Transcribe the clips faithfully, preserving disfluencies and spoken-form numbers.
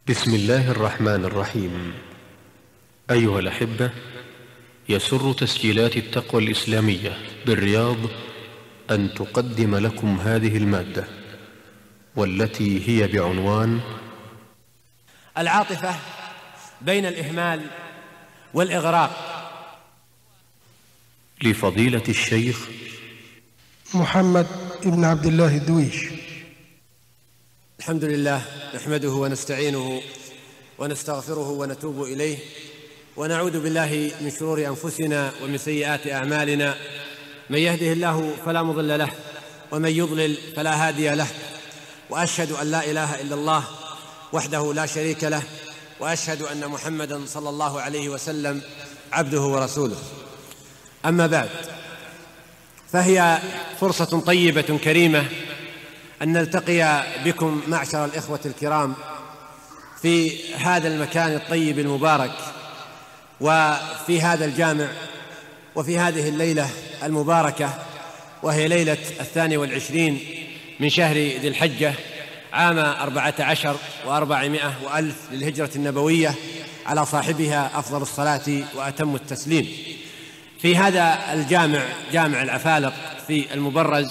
بسم الله الرحمن الرحيم. أيها الأحبة، يسر تسجيلات التقوى الإسلامية بالرياض أن تقدم لكم هذه المادة، والتي هي بعنوان العاطفة بين الإهمال والإغراق، لفضيلة الشيخ محمد بن عبد الله الدويش. الحمد لله، نحمده ونستعينه ونستغفره ونتوب إليه، ونعوذ بالله من شرور أنفسنا ومن سيئات أعمالنا. من يهده الله فلا مضل له، ومن يضلل فلا هادي له، وأشهد أن لا إله إلا الله وحده لا شريك له، وأشهد أن محمدًا صلى الله عليه وسلم عبده ورسوله. أما بعد، فهي فرصة طيبة كريمة أن نلتقي بكم معشر الإخوة الكرام في هذا المكان الطيب المبارك، وفي هذا الجامع، وفي هذه الليلة المباركة، وهي ليلة الثاني والعشرين من شهر ذي الحجة عام أربعة عشر وأربعمائة وألف للهجرة النبوية، على صاحبها أفضل الصلاة وأتم التسليم، في هذا الجامع، جامع العفالق في المبرز.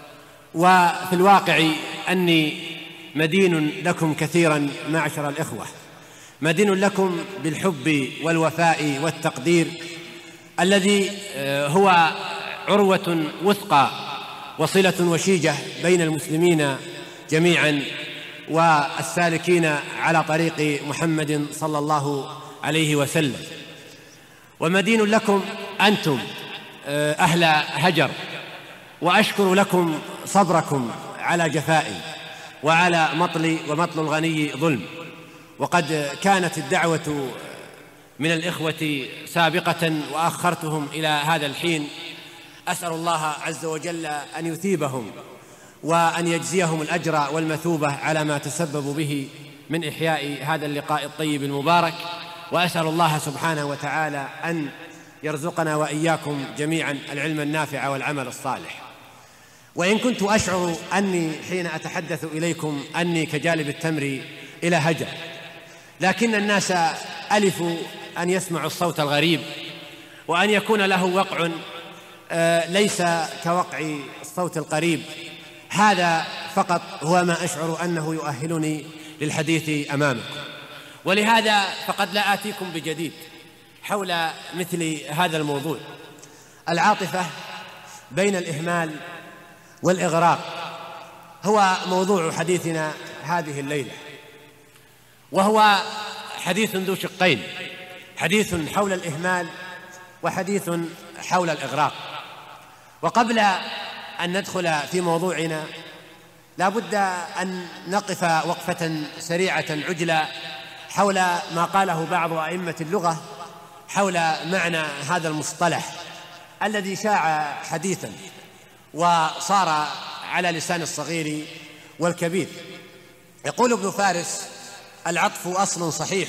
وفي الواقع أني مدين لكم كثيرا معشر الإخوة، مدين لكم بالحب والوفاء والتقدير الذي هو عروة وثقى وصلة وشيجة بين المسلمين جميعا والسالكين على طريق محمد صلى الله عليه وسلم. ومدين لكم أنتم أهل هجر، وأشكر لكم صبركم على جفائي وعلى مطل ومطل الغني ظلم. وقد كانت الدعوة من الإخوة سابقة وأخرتهم إلى هذا الحين. أسأل الله عز وجل أن يثيبهم وأن يجزيهم الأجر والمثوبة على ما تسببوا به من إحياء هذا اللقاء الطيب المبارك. وأسأل الله سبحانه وتعالى أن يرزقنا وإياكم جميعا العلم النافع والعمل الصالح. وإن كنت أشعر أني حين أتحدث إليكم أني كجالب التمر إلى هجر، لكن الناس ألفوا أن يسمعوا الصوت الغريب، وأن يكون له وقع ليس كوقع الصوت القريب. هذا فقط هو ما أشعر أنه يؤهلني للحديث أمامكم. ولهذا فقد لا آتيكم بجديد حول مثل هذا الموضوع، العاطفة بين الإهمال والإغراق، هو موضوع حديثنا هذه الليلة. وهو حديث ذو شقين، حديث حول الإهمال وحديث حول الإغراق. وقبل أن ندخل في موضوعنا، لا بد أن نقف وقفة سريعة عجلة حول ما قاله بعض أئمة اللغة حول معنى هذا المصطلح الذي شاع حديثا وصار على لسان الصغير والكبير. يقول ابن فارس: العطف أصل صحيح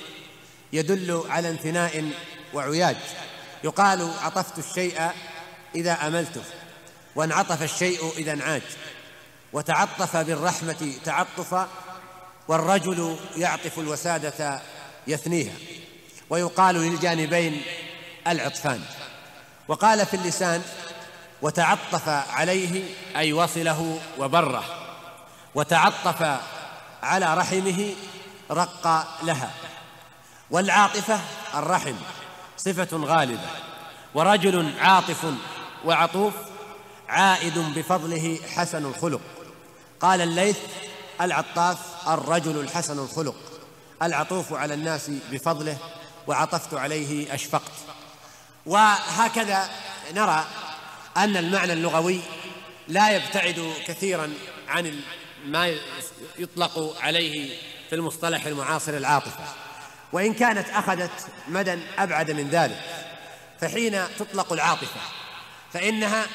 يدل على انثناء وعياج. يقال عطفت الشيء إذا أملته، وانعطف الشيء إذا انعاج، وتعطف بالرحمة تعطفا، والرجل يعطف الوسادة يثنيها، ويقال للجانبين العطفان. وقال في اللسان: وتعطف عليه أي وصله وبره، وتعطف على رحمه رق لها. والعاطفة الرحم صفة غالبة، ورجل عاطف وعطوف عائد بفضله حسن الخلق. قال الليث: العطاف الرجل الحسن الخلق، العطوف على الناس بفضله، وعطفت عليه أشفقت. وهكذا نرى أن المعنى اللغوي لا يبتعد كثيرا عن ما يطلق عليه في المصطلح المعاصر العاطفة، وإن كانت أخذت مدى أبعد من ذلك. فحين تطلق العاطفة فإنها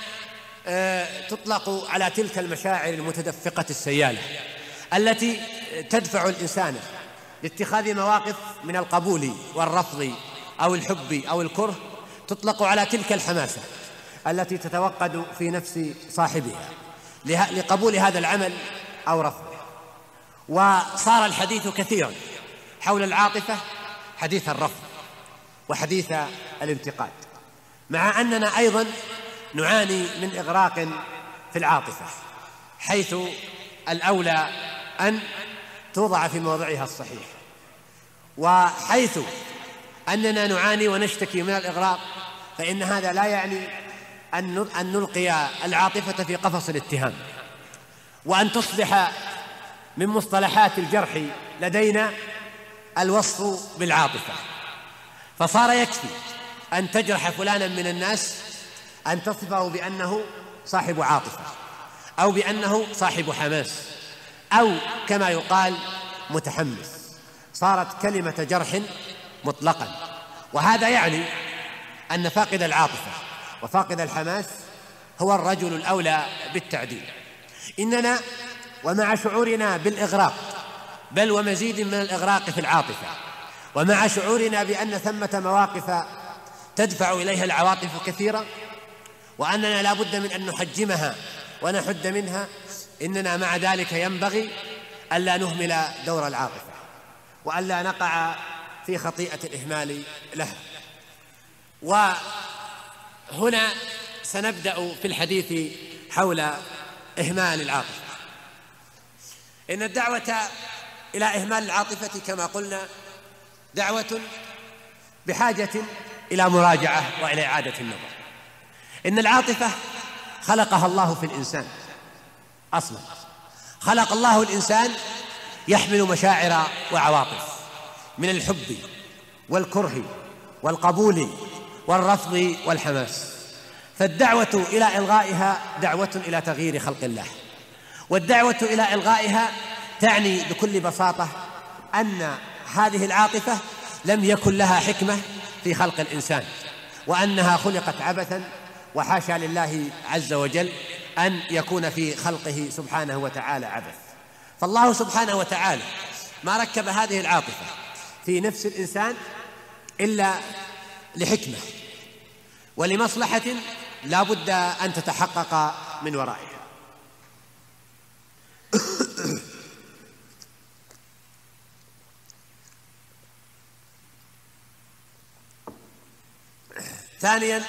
تطلق على تلك المشاعر المتدفقة السيالة التي تدفع الإنسان لاتخاذ مواقف من القبول والرفض أو الحب أو الكره. تطلق على تلك الحماسة التي تتوقد في نفس صاحبها لقبول هذا العمل أو رفضه. وصار الحديث كثيرا حول العاطفة حديث الرفض وحديث الانتقاد، مع أننا أيضا نعاني من إغراق في العاطفة، حيث الأولى أن توضع في موضعها الصحيح، وحيث أننا نعاني ونشتكي من الإغراق فإن هذا لا يعني أن نلقي العاطفة في قفص الاتهام، وأن تصبح من مصطلحات الجرح لدينا الوصف بالعاطفة، فصار يكفي أن تجرح فلانا من الناس أن تصفه بأنه صاحب عاطفة أو بأنه صاحب حماس أو كما يقال متحمس، صارت كلمة جرح مطلقا، وهذا يعني أن فاقد العاطفة وفاقد الحماس هو الرجل الأولى بالتعديل. إننا ومع شعورنا بالإغراق، بل ومزيد من الإغراق في العاطفة، ومع شعورنا بأن ثمة مواقف تدفع إليها العواطف كثيرة وأننا لا بد من أن نحجمها ونحد منها، إننا مع ذلك ينبغي ألا نهمل دور العاطفة وألا نقع في خطيئة الإهمال لها. وهنا سنبدأ في الحديث حول إهمال العاطفة. إن الدعوة إلى إهمال العاطفة كما قلنا دعوة بحاجة إلى مراجعة وإلى إعادة النظر. إن العاطفة خلقها الله في الإنسان أصلا، خلق الله الإنسان يحمل مشاعر وعواطف من الحب والكره والقبول والرفض والحماس، فالدعوة إلى إلغائها دعوة إلى تغيير خلق الله، والدعوة إلى إلغائها تعني بكل بساطة أن هذه العاطفة لم يكن لها حكمة في خلق الإنسان، وأنها خلقت عبثا، وحاشا لله عز وجل أن يكون في خلقه سبحانه وتعالى عبث. فالله سبحانه وتعالى ما ركب هذه العاطفة في نفس الإنسان إلا لحكمة ولمصلحة لا بد أن تتحقق من ورائها. ثانيا،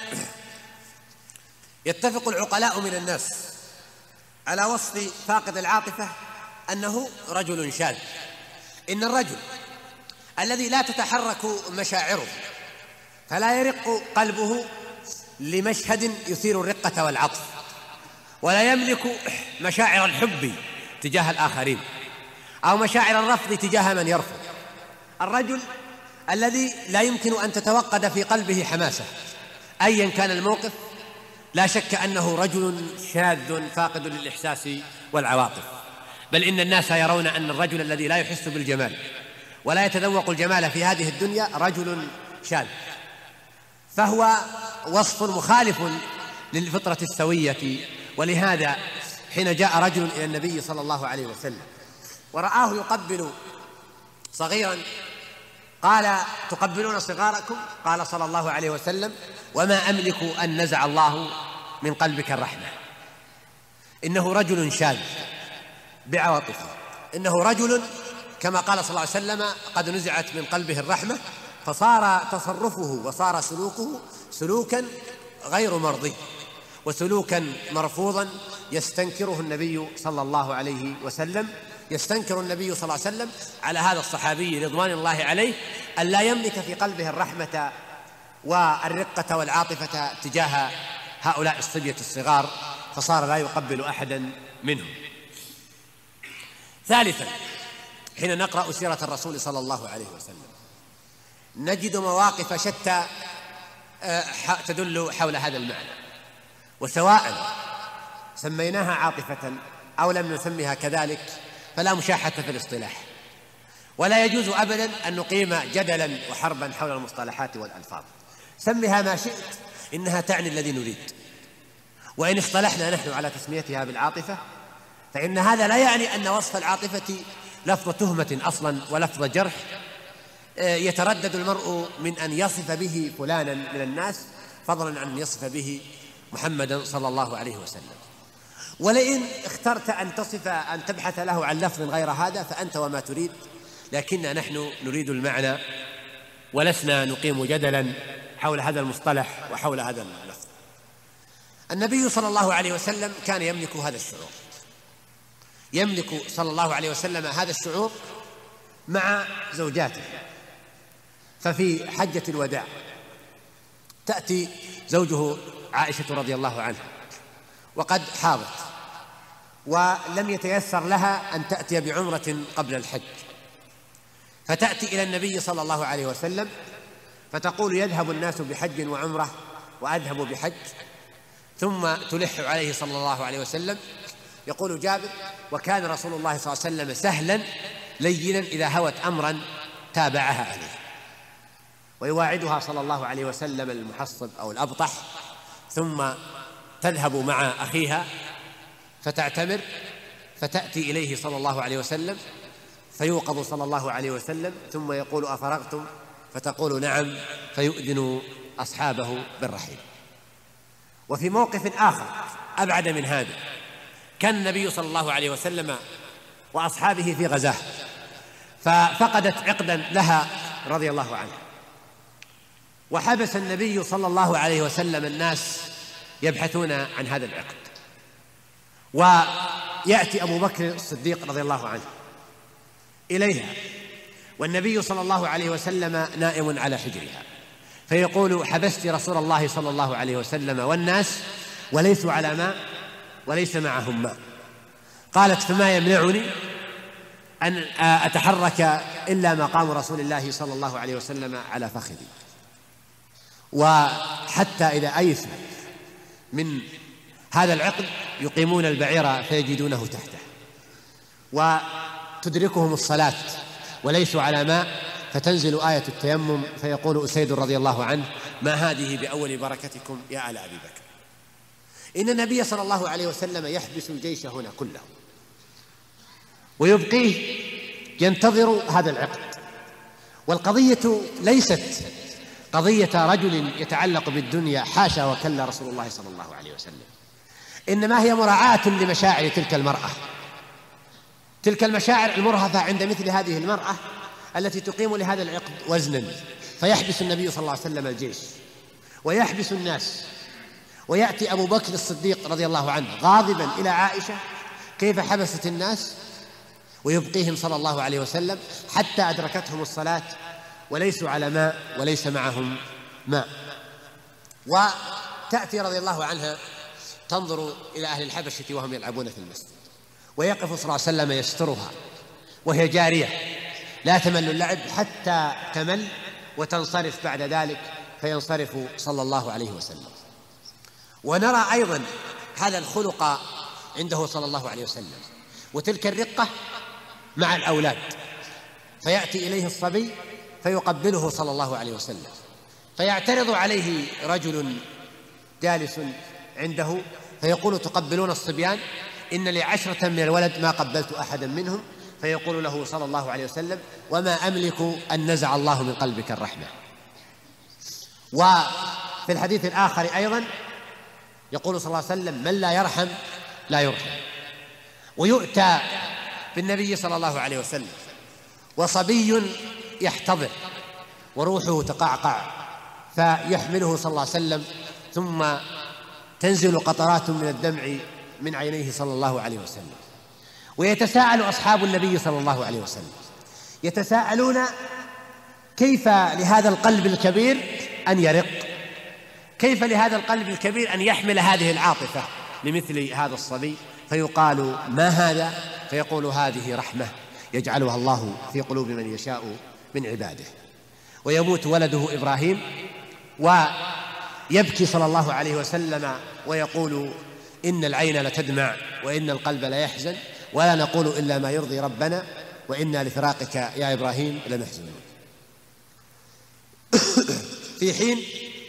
يتفق العقلاء من الناس على وصف فاقد العاطفة أنه رجل شاذ. إن الرجل الذي لا تتحرك مشاعره فلا يرق قلبه لمشهد يثير الرقة والعطف، ولا يملك مشاعر الحب تجاه الآخرين أو مشاعر الرفض تجاه من يرفض، الرجل الذي لا يمكن أن تتوقد في قلبه حماسة أيا كان الموقف، لا شك أنه رجل شاذ فاقد للإحساس والعواطف. بل إن الناس يرون أن الرجل الذي لا يحس بالجمال ولا يتذوق الجمال في هذه الدنيا رجل شاذ، فهو وصف مخالف للفطرة السوية. ولهذا حين جاء رجل إلى النبي صلى الله عليه وسلم ورآه يقبل صغيرا قال: تقبلون صغاركم؟ قال صلى الله عليه وسلم: وما أملك أن نزع الله من قلبك الرحمة. إنه رجل شاذ بعواطفه، إنه رجل كما قال صلى الله عليه وسلم قد نزعت من قلبه الرحمة، فصار تصرفه وصار سلوكه سلوكا غير مرضي وسلوكا مرفوضا يستنكره النبي صلى الله عليه وسلم. يستنكر النبي صلى الله عليه وسلم على هذا الصحابي رضوان الله عليه أن لا يملك في قلبه الرحمة والرقة والعاطفة تجاه هؤلاء الصبية الصغار، فصار لا يقبل أحدا منهم. ثالثا، حين نقرأ سيرة الرسول صلى الله عليه وسلم نجد مواقف شتى تدل حول هذا المعنى، وسواء سميناها عاطفة أو لم نسميها كذلك فلا مشاحة في الاصطلاح، ولا يجوز أبدا أن نقيم جدلا وحربا حول المصطلحات والألفاظ. سمها ما شئت، إنها تعني الذي نريد. وإن اصطلحنا نحن على تسميتها بالعاطفة فإن هذا لا يعني أن وصف العاطفة لفظ تهمة أصلا ولفظ جرح يتردد المرء من أن يصف به فلانا من الناس، فضلا عن أن يصف به محمدا صلى الله عليه وسلم. ولئن اخترت أن تصف أن تبحث له عن لفظ غير هذا فأنت وما تريد، لكننا نحن نريد المعنى ولسنا نقيم جدلا حول هذا المصطلح وحول هذا اللفظ. النبي صلى الله عليه وسلم كان يملك هذا الشعور، يملك صلى الله عليه وسلم هذا الشعور مع زوجاته. ففي حجة الوداع تأتي زوجه عائشة رضي الله عنها وقد حاضت ولم يتيسر لها أن تأتي بعمرة قبل الحج، فتأتي إلى النبي صلى الله عليه وسلم فتقول: يذهب الناس بحج وعمرة وأذهب بحج. ثم تلح عليه صلى الله عليه وسلم. يقول جابر: وكان رسول الله صلى الله عليه وسلم سهلا لينا إذا هوت أمرا تابعها عليه. ويواعدها صلى الله عليه وسلم المحصب أو الأبطح، ثم تذهب مع أخيها فتعتمر، فتأتي إليه صلى الله عليه وسلم فيوقظ صلى الله عليه وسلم، ثم يقول: أفرغتم؟ فتقول: نعم، فيؤذن أصحابه بالرحيل. وفي موقف آخر أبعد من هذا، كان النبي صلى الله عليه وسلم وأصحابه في غزاة، ففقدت عقدا لها رضي الله عنها، وحبس النبي صلى الله عليه وسلم الناس يبحثون عن هذا العقد. ويأتي أبو بكر الصديق رضي الله عنه إليها والنبي صلى الله عليه وسلم نائم على حجرها، فيقول: حبست رسول الله صلى الله عليه وسلم والناس وليسوا على ماء وليس معهم ماء. قالت: فما يمنعني أن أتحرك إلا مقام رسول الله صلى الله عليه وسلم على فخذي. وحتى إذا أيسوا من هذا العقد يقيمون البعير فيجدونه تحته، وتدركهم الصلاة وليسوا على ماء، فتنزل آية التيمم، فيقول أسيد رضي الله عنه: ما هذه بأول بركتكم يا آل أبي بكر. إن النبي صلى الله عليه وسلم يحبس الجيش هنا كله ويبقيه ينتظر هذا العقد. والقضية ليست قضية رجل يتعلق بالدنيا، حاشا وكلا رسول الله صلى الله عليه وسلم، إنما هي مراعاة لمشاعر تلك المرأة، تلك المشاعر المرهفة عند مثل هذه المرأة التي تقيم لهذا العقد وزنا. فيحبس النبي صلى الله عليه وسلم الجيش ويحبس الناس، ويأتي أبو بكر الصديق رضي الله عنه غاضبا إلى عائشة كيف حبست الناس ويبقيهم صلى الله عليه وسلم حتى أدركتهم الصلاة وليسوا على ماء وليس معهم ماء. وتأتي رضي الله عنها تنظر إلى أهل الحبشة وهم يلعبون في المسجد، ويقف صلى الله عليه وسلم يسترها وهي جارية لا تمل اللعب حتى تمل وتنصرف بعد ذلك، فينصرف صلى الله عليه وسلم. ونرى أيضا هذا الخلق عنده صلى الله عليه وسلم وتلك الرقة مع الأولاد. فيأتي إليه الصبي فيقبله صلى الله عليه وسلم، فيعترض عليه رجل جالس عنده فيقول: تقبلون الصبيان؟ إن لي عشرة من الولد ما قبلت أحدا منهم. فيقول له صلى الله عليه وسلم: وما أملك أن نزع الله من قلبك الرحمة. وفي الحديث الآخر أيضا يقول صلى الله عليه وسلم: من لا يرحم لا يرحم. ويؤتى بالنبي صلى الله عليه وسلم وصبي يحتضر وروحه تقعقع، فيحمله صلى الله عليه وسلم، ثم تنزل قطرات من الدمع من عينيه صلى الله عليه وسلم. ويتساءل أصحاب النبي صلى الله عليه وسلم، يتساءلون كيف لهذا القلب الكبير أن يرق، كيف لهذا القلب الكبير أن يحمل هذه العاطفة لمثل هذا الصبي. فيقال: ما هذا؟ فيقول: هذه رحمة يجعلها الله في قلوب من يشاء من عباده. ويموت ولده إبراهيم ويبكي صلى الله عليه وسلم ويقول: إن العين لتدمع وإن القلب لا يحزن، ولا نقول إلا ما يرضي ربنا، وإنا لفراقك يا إبراهيم لمحزنون. في حين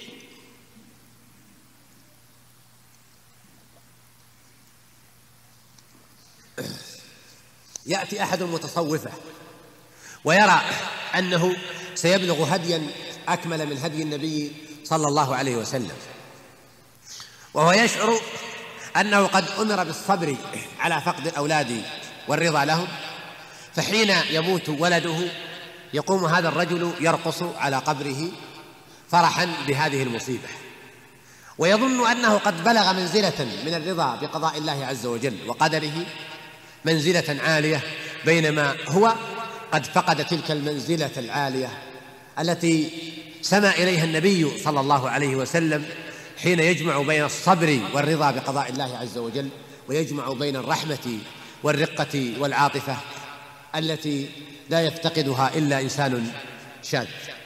يأتي أحد المتصوفة ويرى أنه سيبلغ هديا أكمل من هدي النبي صلى الله عليه وسلم، وهو يشعر أنه قد أمر بالصبر على فقد الأولاد والرضا لهم، فحين يموت ولده يقوم هذا الرجل يرقص على قبره فرحا بهذه المصيبة، ويظن أنه قد بلغ منزلة من الرضا بقضاء الله عز وجل وقدره، منزلة عالية، بينما هو قد فقد تلك المنزلة العالية التي سمى إليها النبي صلى الله عليه وسلم حين يجمع بين الصبر والرضا بقضاء الله عز وجل، ويجمع بين الرحمة والرقة والعاطفة التي لا يفتقدها إلا إنسان شاذ.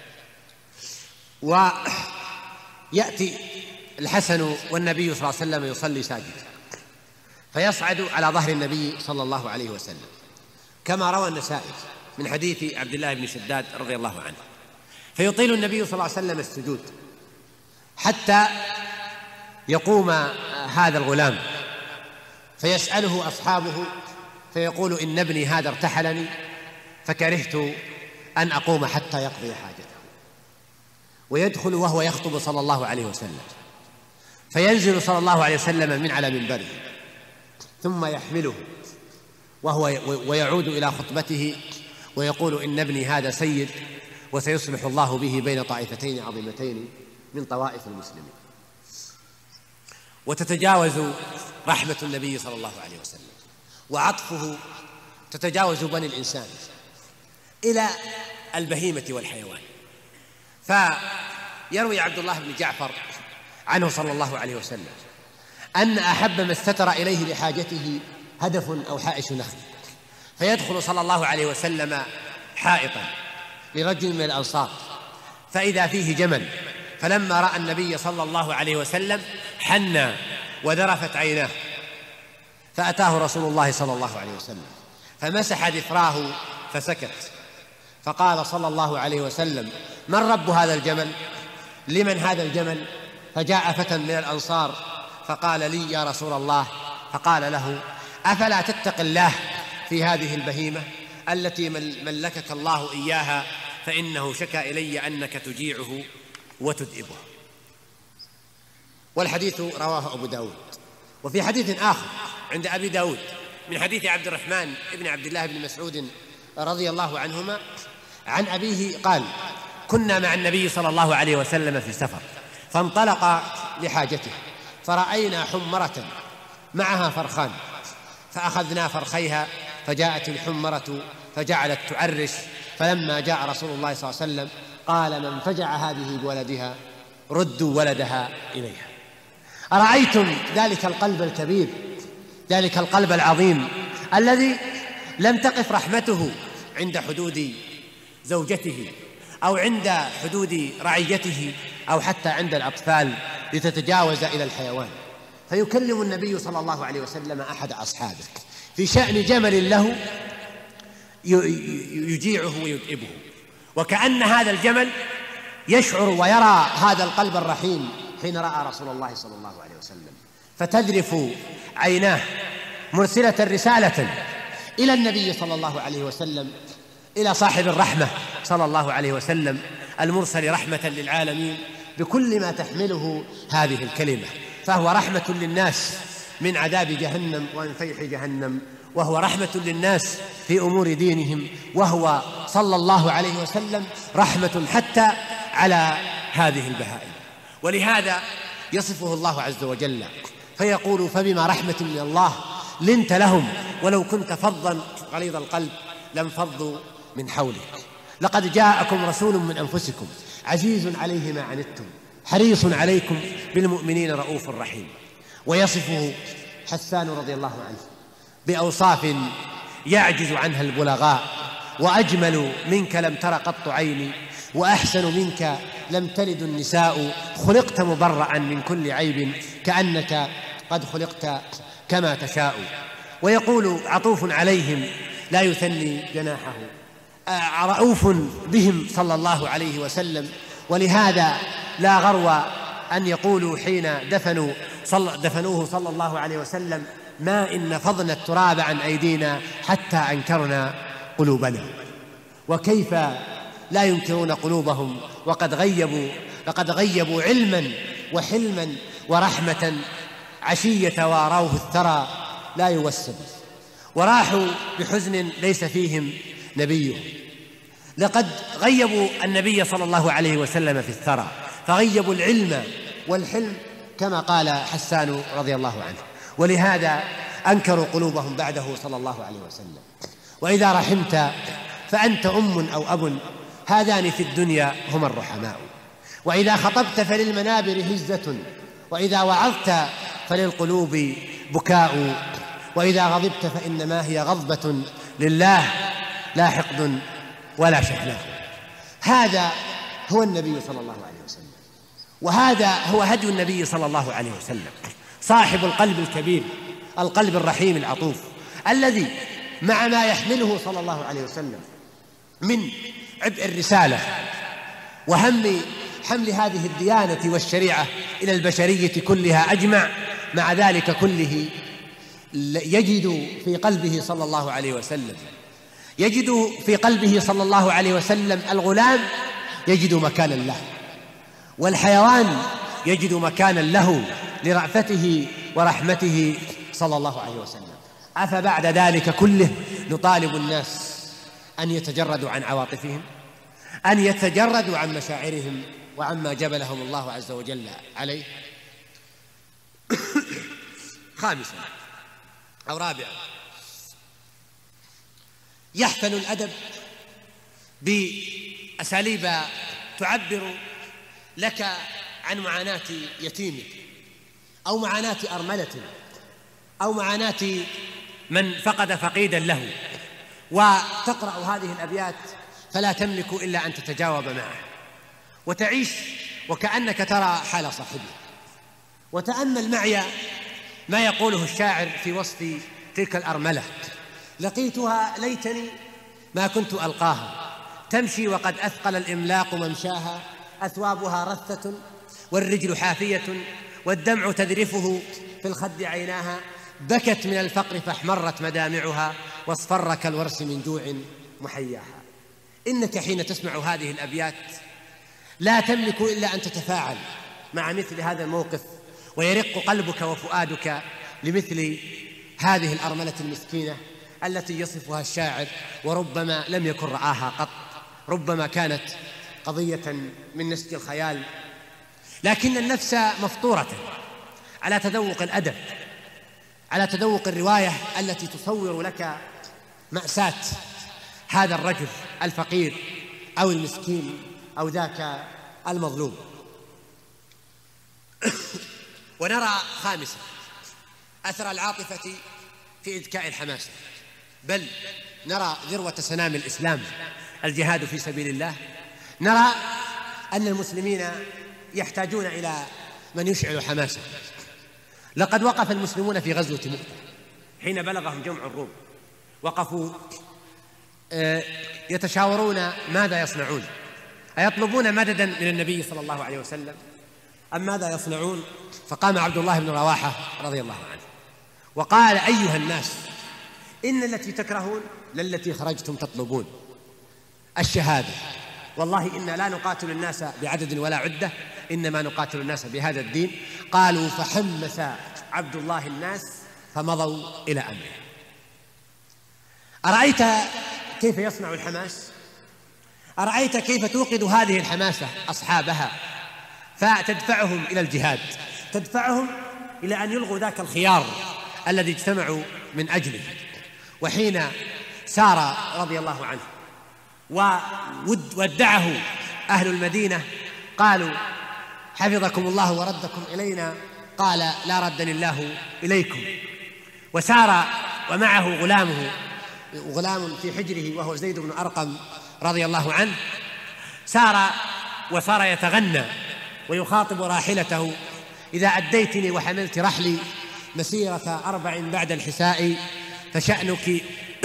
ويأتي الحسن والنبي صلى الله عليه وسلم يصلي ساجدا، فيصعد على ظهر النبي صلى الله عليه وسلم كما روى النسائي من حديث عبد الله بن شداد رضي الله عنه، فيطيل النبي صلى الله عليه وسلم السجود حتى يقوم هذا الغلام، فيسأله أصحابه فيقول إن ابني هذا ارتحلني فكرهت أن أقوم حتى يقضي حاجته، ويدخل وهو يخطب صلى الله عليه وسلم، فينزل صلى الله عليه وسلم من على منبره ثم يحمله وهو ويعود إلى خطبته ويقول إن ابني هذا سيد وسيصلح الله به بين طائفتين عظيمتين من طوائف المسلمين. وتتجاوز رحمة النبي صلى الله عليه وسلم وعطفه تتجاوز بني الإنسان إلى البهيمة والحيوان. فيروي عبد الله بن جعفر عنه صلى الله عليه وسلم أن أحب ما استتر إليه لحاجته هدف أو حائش نخل، فيدخل صلى الله عليه وسلم حائطا لرجل من الأنصار فإذا فيه جمل، فلما رأى النبي صلى الله عليه وسلم حنى وذرفت عيناه، فأتاه رسول الله صلى الله عليه وسلم فمسح ذفراه فسكت، فقال صلى الله عليه وسلم من رب هذا الجمل؟ لمن هذا الجمل؟ فجاء فتى من الأنصار فقال لي يا رسول الله، فقال له أفلا تتق الله في هذه البهيمة التي ملكك الله إياها، فإنه شكى إلي أنك تجيعه وتدئبه. والحديث رواه أبو داود. وفي حديث آخر عند أبي داود من حديث عبد الرحمن ابن عبد الله بن مسعود رضي الله عنهما عن أبيه قال كنا مع النبي صلى الله عليه وسلم في سفر فانطلق لحاجته فرأينا حمرة معها فرخان فأخذنا فرخيها، فجاءت الحمرة فجعلت تعرش، فلما جاء رسول الله صلى الله عليه وسلم قال من فجع هذه بولدها ردوا ولدها إليها. أرأيتم ذلك القلب الكبير، ذلك القلب العظيم الذي لم تقف رحمته عند حدود زوجته أو عند حدود رعيته أو حتى عند الأطفال لتتجاوز إلى الحيوان. فيكلم النبي صلى الله عليه وسلم أحد أصحابه في شأن جمل له يجيعه ويدئبه، وكأن هذا الجمل يشعر ويرى هذا القلب الرحيم حين رأى رسول الله صلى الله عليه وسلم، فتذرف عيناه مرسلة رسالة إلى النبي صلى الله عليه وسلم، إلى صاحب الرحمة صلى الله عليه وسلم المرسل رحمة للعالمين بكل ما تحمله هذه الكلمة، فهو رحمة للناس من عذاب جهنم ومن فيح جهنم، وهو رحمة للناس في أمور دينهم، وهو صلى الله عليه وسلم رحمة حتى على هذه البهائم. ولهذا يصفه الله عز وجل فيقول فبما رحمة من الله لنت لهم ولو كنت فظا غليظ القلب لانفضوا من حولك، لقد جاءكم رسول من أنفسكم عزيز عليه ما عنتم حريص عليكم بالمؤمنين رؤوف رحيم. ويصفه حسان رضي الله عنه بأوصاف يعجز عنها البلغاء، وأجمل منك لم تر قط عيني وأحسن منك لم تلد النساء، خلقت مبرأ من كل عيب كأنك قد خلقت كما تشاء. ويقول عطوف عليهم لا يثني جناحه، رؤوف بهم صلى الله عليه وسلم. ولهذا لا غرو أن يقولوا حين دفنوا صل دفنوه صلى الله عليه وسلم ما إن نفضنا التراب عن أيدينا حتى أنكرنا قلوبنا. وكيف لا ينكرون قلوبهم وقد غيبوا لقد غيبوا علما وحلما ورحمة عشية واروه الثرى لا يوسد. وراحوا بحزن ليس فيهم نبيهم. لقد غيبوا النبي صلى الله عليه وسلم في الثرى، فغيبوا العلم والحلم كما قال حسان رضي الله عنه، ولهذا أنكروا قلوبهم بعده صلى الله عليه وسلم. وإذا رحمت فأنت أم أو أب، هذان في الدنيا هما الرحماء. وإذا خطبت فللمنابر هزة، وإذا وعظت فللقلوب بكاء، وإذا غضبت فإنما هي غضبة لله لا حقد ولا شحناء. هذا هو النبي صلى الله عليه وسلم، وهذا هو هدي النبي صلى الله عليه وسلم، صاحب القلب الكبير، القلب الرحيم العطوف، الذي مع ما يحمله صلى الله عليه وسلم من عبء الرسالة وهم حمل هذه الديانة والشريعة إلى البشرية كلها أجمع، مع ذلك كله يجد في قلبه صلى الله عليه وسلم يجد في قلبه صلى الله عليه وسلم الغلام يجد مكانا له، والحيوان يجد مكانا له لرأفته ورحمته صلى الله عليه وسلم. أفبعد ذلك كله نطالب الناس أن يتجردوا عن عواطفهم، أن يتجردوا عن مشاعرهم وعما جبلهم الله عز وجل عليه؟ خامسا أو رابعا، يحفل الأدب بأساليب تعبر لك عن معاناة يتيم أو معاناة أرملة أو معاناة من فقد فقيدا له، وتقرأ هذه الأبيات فلا تملك إلا أن تتجاوب معه وتعيش وكأنك ترى حال صاحبه. وتأمل معي ما يقوله الشاعر في وصف تلك الأرملة: لقيتها ليتني ما كنت ألقاها، تمشي وقد أثقل الإملاق ممشاها، أثوابها رثة والرجل حافية، والدمع تذرفه في الخد عيناها، بكت من الفقر فاحمرت مدامعها، واصفر كالورس من جوع محياها. إنك حين تسمع هذه الأبيات لا تملك إلا أن تتفاعل مع مثل هذا الموقف، ويرق قلبك وفؤادك لمثل هذه الأرملة المسكينة التي يصفها الشاعر، وربما لم يكن رآها قط، ربما كانت قضية من نسج الخيال، لكن النفس مفطورة على تذوق الأدب، على تذوق الرواية التي تصور لك مأساة هذا الرجل الفقير أو المسكين أو ذاك المظلوم. ونرى خامسا أثر العاطفة في إذكاء الحماسة، بل نرى ذروة سنام الإسلام الجهاد في سبيل الله. نرى أن المسلمين يحتاجون إلى من يشعل حماسة. لقد وقف المسلمون في غزوة مؤتة حين بلغهم جمع الروم، وقفوا يتشاورون ماذا يصنعون، أيطلبون مددا من النبي صلى الله عليه وسلم أم ماذا يصنعون؟ فقام عبد الله بن رواحة رضي الله عنه وقال: أيها الناس، إن التي تكرهون للتي خرجتم تطلبون، الشهادة. والله إنا لا نقاتل الناس بعدد ولا عدة، إنما نقاتل الناس بهذا الدين. قالوا: فحمس عبد الله الناس فمضوا إلى أمره. أرأيت كيف يصنع الحماس؟ أرأيت كيف توقد هذه الحماسة أصحابها فتدفعهم إلى الجهاد، تدفعهم إلى أن يلغوا ذاك الخيار الذي اجتمعوا من أجله. وحين سار رضي الله عنه وودعه أهل المدينة قالوا: حفظكم الله وردكم إلينا. قال: لا ردني الله إليكم. وسار ومعه غلامه، غلام في حجره وهو زيد بن أرقم رضي الله عنه، سار وصار يتغنى ويخاطب راحلته: إذا أديتني وحملت رحلي مسيرة أربع بعد الحساء فشأنك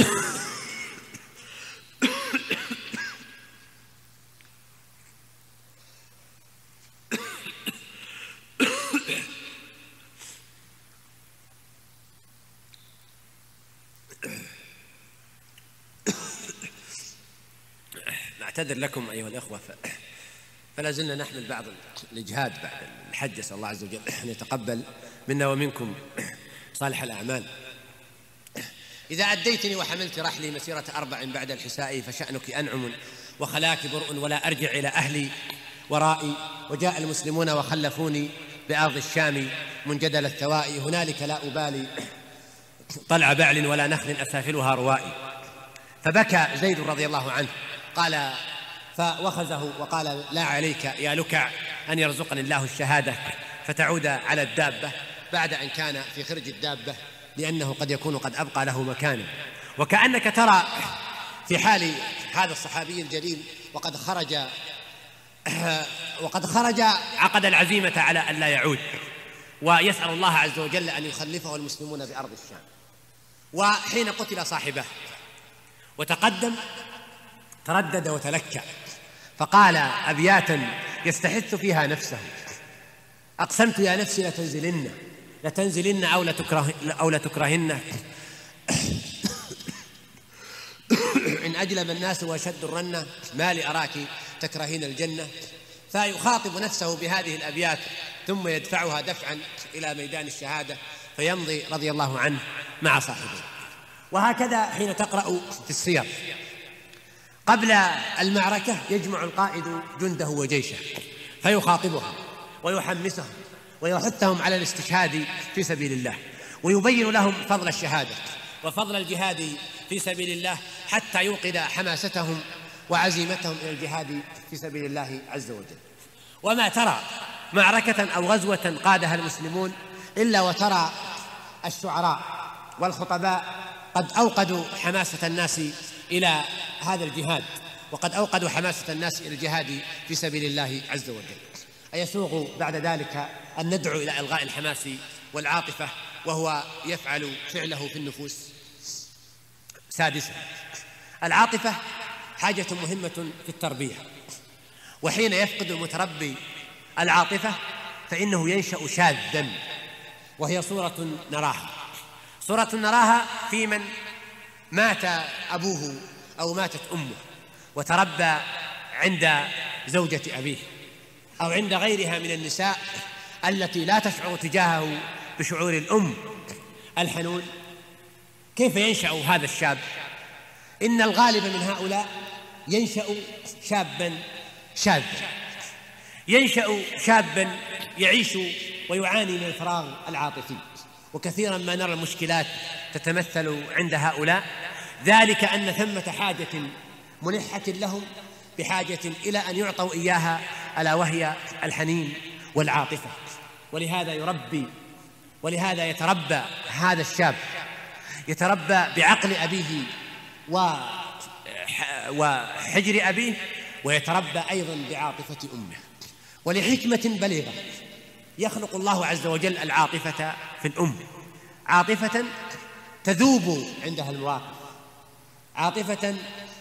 نعتذر لكم أيها الأخوة، فلا زلنا نحمل بعض الإجهاد بعد الحج، أسأل الله عز وجل أن يتقبل منا ومنكم صالح الأعمال. إذا أديتني وحملت رحلي مسيرة أربع بعد الحساء فشأنك أنعم وخلاك برء ولا أرجع إلى أهلي ورائي. وجاء المسلمون وخلفوني بأرض الشام منجدل الثواء، هنالك لا أبالي طلع بعل ولا نخل أسافلها روائي. فبكى زيد رضي الله عنه، قال فوخزه وقال لا عليك يا لكع أن يرزقني الله الشهادة فتعود على الدابة بعد أن كان في خرج الدابة، لأنه قد يكون قد أبقى له مكانه. وكأنك ترى في حال هذا الصحابي الجليل وقد خرج وقد خرج عقد العزيمة على أن لا يعود، ويسأل الله عز وجل أن يخلفه المسلمون بأرض الشام. وحين قتل صاحبه وتقدم تردد وتلكأ، فقال أبياتا يستحث فيها نفسه: أقسمت يا نفسي لتنزلن لتنزلن أو لتكره أو لتكرهن إن أجلب الناس وشد الرنة ما لأراك تكرهين الجنة. فيخاطب نفسه بهذه الأبيات ثم يدفعها دفعا إلى ميدان الشهادة فيمضي رضي الله عنه مع صاحبه. وهكذا حين تقرأ في السير قبل المعركة يجمع القائد جنده وجيشه فيخاطبهم ويحمسهم ويحثهم على الاستشهاد في سبيل الله، ويبين لهم فضل الشهادة وفضل الجهاد في سبيل الله حتى يوقد حماستهم وعزيمتهم إلى الجهاد في سبيل الله عز وجل. وما ترى معركة أو غزوة قادها المسلمون إلا وترى الشعراء والخطباء قد أوقدوا حماسة الناس إلى هذا الجهاد، وقد أوقدوا حماسة الناس إلى الجهاد في سبيل الله عز وجل. أيسوغ بعد ذلك أن ندعو إلى إلغاء الحماس والعاطفة وهو يفعل فعله في النفوس؟ سادسا، العاطفة حاجة مهمة في التربية، وحين يفقد المتربي العاطفة فإنه ينشأ شاذا، وهي صورة نراها صورة نراها في من مات أبوه أو ماتت أمه وتربى عند زوجة أبيه أو عند غيرها من النساء التي لا تشعر تجاهه بشعور الأم الحنون. كيف ينشأ هذا الشاب؟ إن الغالب من هؤلاء ينشأ شابا شاذا، ينشأ شابا يعيش ويعاني من الفراغ العاطفي. وكثيرا ما نرى المشكلات تتمثل عند هؤلاء، ذلك أن ثمة حاجة ملحة لهم بحاجة إلى أن يعطوا إياها، ألا وهي الحنين والعاطفة. ولهذا يربي ولهذا يتربى هذا الشاب، يتربى بعقل أبيه وحجر أبيه، ويتربى أيضا بعاطفة أمه. ولحكمة بليغة يخلق الله عز وجل العاطفة في الأم، عاطفة تذوب عندها المواقف، عاطفة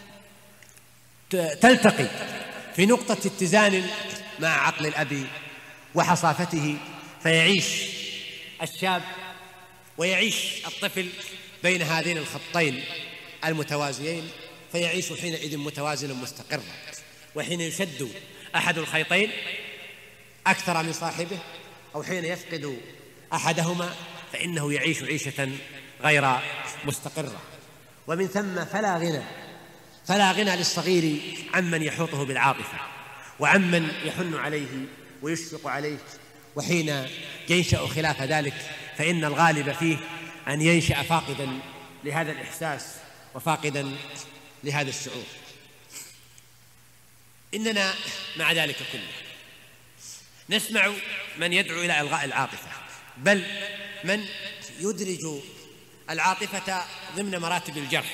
تلتقي في نقطة اتزان مع عقل الأب وحصافته، فيعيش الشاب ويعيش الطفل بين هذين الخطين المتوازيين، فيعيش حينئذ متوازنا مستقرا. وحين يشد أحد الخيطين أكثر من صاحبه أو حين يفقد أحدهما فإنه يعيش عيشة غير مستقرة. ومن ثم فلا غنى فلا غنى للصغير عمن يحوطه بالعاطفة وعمن يحن عليه ويشفق عليه. وحين ينشأ خلاف ذلك فإن الغالب فيه أن ينشأ فاقدا لهذا الإحساس وفاقدا لهذا الشعور. إننا مع ذلك كله نسمع من يدعو إلى إلغاء العاطفة، بل من يدرج العاطفة ضمن مراتب الجرح.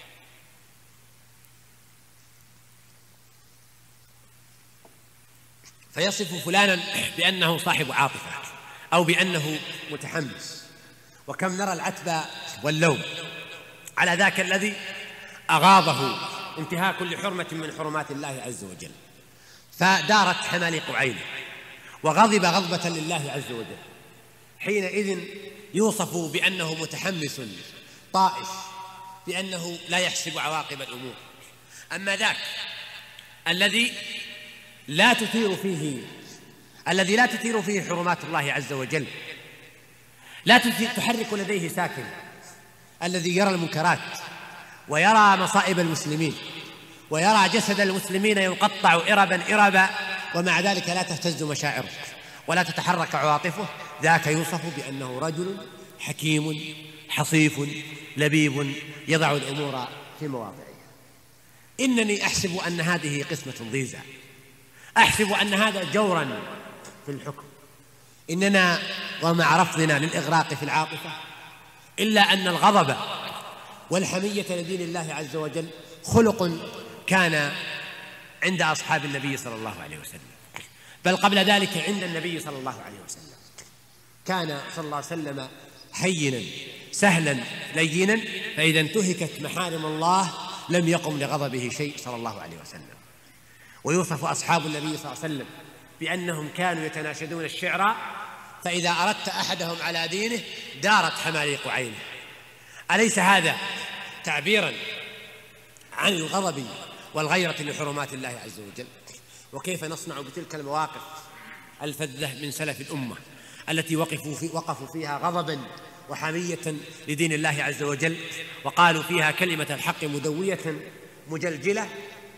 فيصف فلانا بأنه صاحب عاطفة أو بأنه متحمس. وكم نرى العتب واللوم على ذاك الذي أغاضه انتهاك كل حرمة من حرمات الله عز وجل، فدارت حماليق عينه وغضب غضبة لله عز وجل. حينئذ يوصف بأنه متحمس طائش، بأنه لا يحسب عواقب الأمور. أما ذاك الذي لا تثير فيه الذي لا تثير فيه حرمات الله عز وجل، لا تحرك لديه ساكن، الذي يرى المنكرات ويرى مصائب المسلمين ويرى جسد المسلمين يقطع إربا إربا ومع ذلك لا تهتز مشاعره ولا تتحرك عواطفه، ذاك يوصف بأنه رجل حكيم حصيف لبيب يضع الأمور في مواضعها. إنني أحسب أن هذه قسمة ضيزى، أحسب أن هذا جورا في الحكم، إننا ومع رفضنا للإغراق في العاطفة إلا أن الغضب والحمية لدين الله عز وجل خلق كان عند أصحاب النبي صلى الله عليه وسلم، بل قبل ذلك عند النبي صلى الله عليه وسلم. كان صلى الله عليه وسلم هينا سهلا لينا، فإذا انتهكت محارم الله لم يقم لغضبه شيء صلى الله عليه وسلم. ويوصف أصحاب النبي صلى الله عليه وسلم بأنهم كانوا يتناشدون الشعر، فإذا أردت أحدهم على دينه دارت حماليق عينه. أليس هذا تعبيرا عن الغضب والغيرة لحرمات الله عز وجل؟ وكيف نصنع بتلك المواقف الفذة من سلف الأمة التي وقفوا, في وقفوا فيها غضبا وحمية لدين الله عز وجل، وقالوا فيها كلمة الحق مدوية مجلجلة